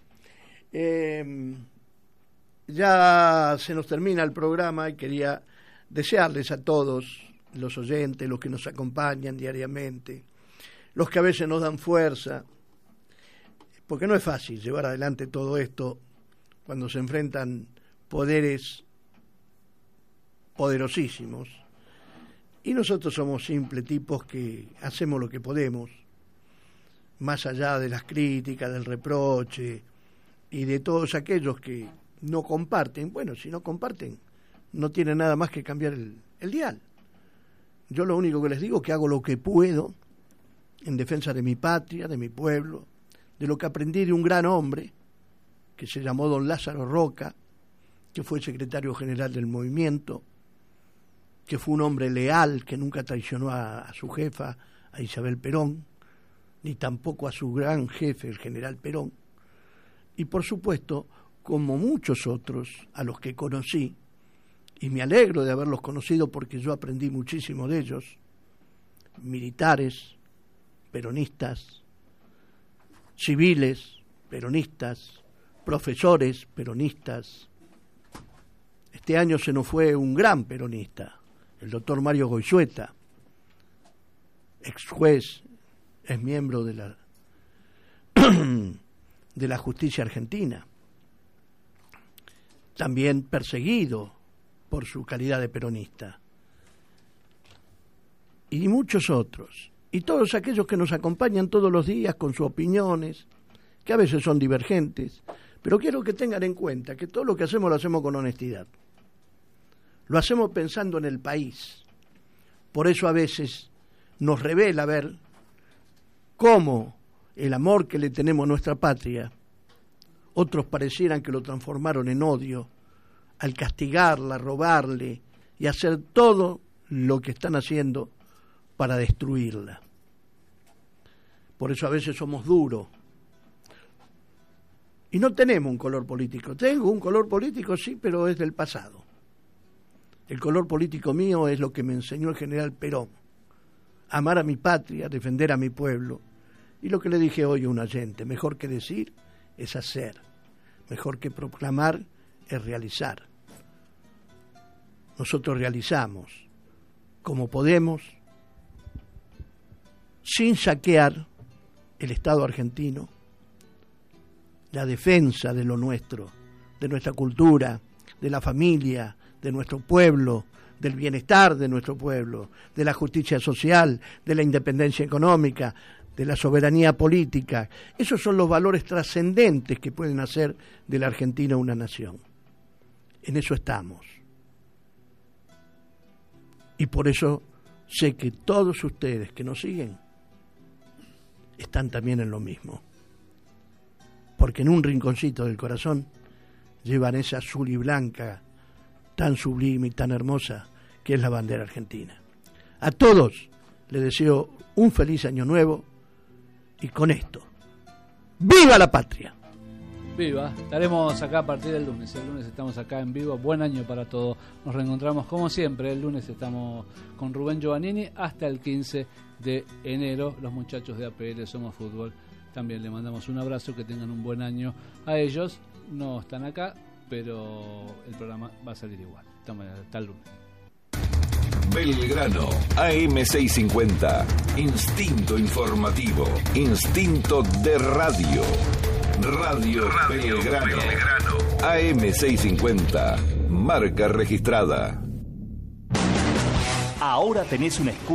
Ya se nos termina el programa y quería desearles a todos los oyentes, los que nos acompañan diariamente, los que a veces nos dan fuerza, porque no es fácil llevar adelante todo esto cuando se enfrentan poderes poderosísimos, y nosotros somos simples tipos que hacemos lo que podemos, más allá de las críticas, del reproche y de todos aquellos que no comparten. Bueno, si no comparten, no tienen nada más que cambiar el dial. Yo lo único que les digo es que hago lo que puedo en defensa de mi patria, de mi pueblo, de lo que aprendí de un gran hombre que se llamó don Lázaro Roca, que fue secretario general del movimiento, que fue un hombre leal, que nunca traicionó a su jefa, a Isabel Perón, ni tampoco a su gran jefe, el general Perón, y por supuesto, como muchos otros a los que conocí, y me alegro de haberlos conocido porque yo aprendí muchísimo de ellos, militares, peronistas, civiles, peronistas, profesores, peronistas. Este año se nos fue un gran peronista, el doctor Mario Goizueta, ex juez, es miembro de la justicia argentina, también perseguido por su calidad de peronista, y muchos otros, y todos aquellos que nos acompañan todos los días con sus opiniones, que a veces son divergentes, pero quiero que tengan en cuenta que todo lo que hacemos lo hacemos con honestidad. Lo hacemos pensando en el país. Por eso a veces nos revela ver cómo el amor que le tenemos a nuestra patria, otros parecieran que lo transformaron en odio, al castigarla, robarle y hacer todo lo que están haciendo para destruirla. Por eso a veces somos duros. Y no tenemos un color político. Tengo un color político, sí, pero es del pasado. El color político mío es lo que me enseñó el general Perón. Amar a mi patria, defender a mi pueblo. Y lo que le dije hoy a un oyente, mejor que decir es hacer. Mejor que proclamar es realizar. Nosotros realizamos como podemos, sin saquear el Estado argentino, la defensa de lo nuestro, de nuestra cultura, de la familia, de nuestro pueblo, del bienestar de nuestro pueblo, de la justicia social, de la independencia económica, de la soberanía política. Esos son los valores trascendentes que pueden hacer de la Argentina una nación. En eso estamos. Y por eso sé que todos ustedes que nos siguen están también en lo mismo. Porque en un rinconcito del corazón llevan esa azul y blanca tan sublime y tan hermosa que es la bandera argentina. A todos les deseo un feliz año nuevo y con esto, ¡viva la patria! Viva, estaremos acá a partir del lunes. El lunes estamos acá en vivo. Buen año para todos. Nos reencontramos como siempre. El lunes estamos con Rubén Giovannini hasta el 15 de enero. Los muchachos de APL Somos Fútbol. También le mandamos un abrazo, que tengan un buen año a ellos. No están acá, pero el programa va a salir igual. Hasta el lunes. Belgrano, AM650, instinto informativo, instinto de radio. Radio Belgrano, AM650, marca registrada. Ahora tenés un escudo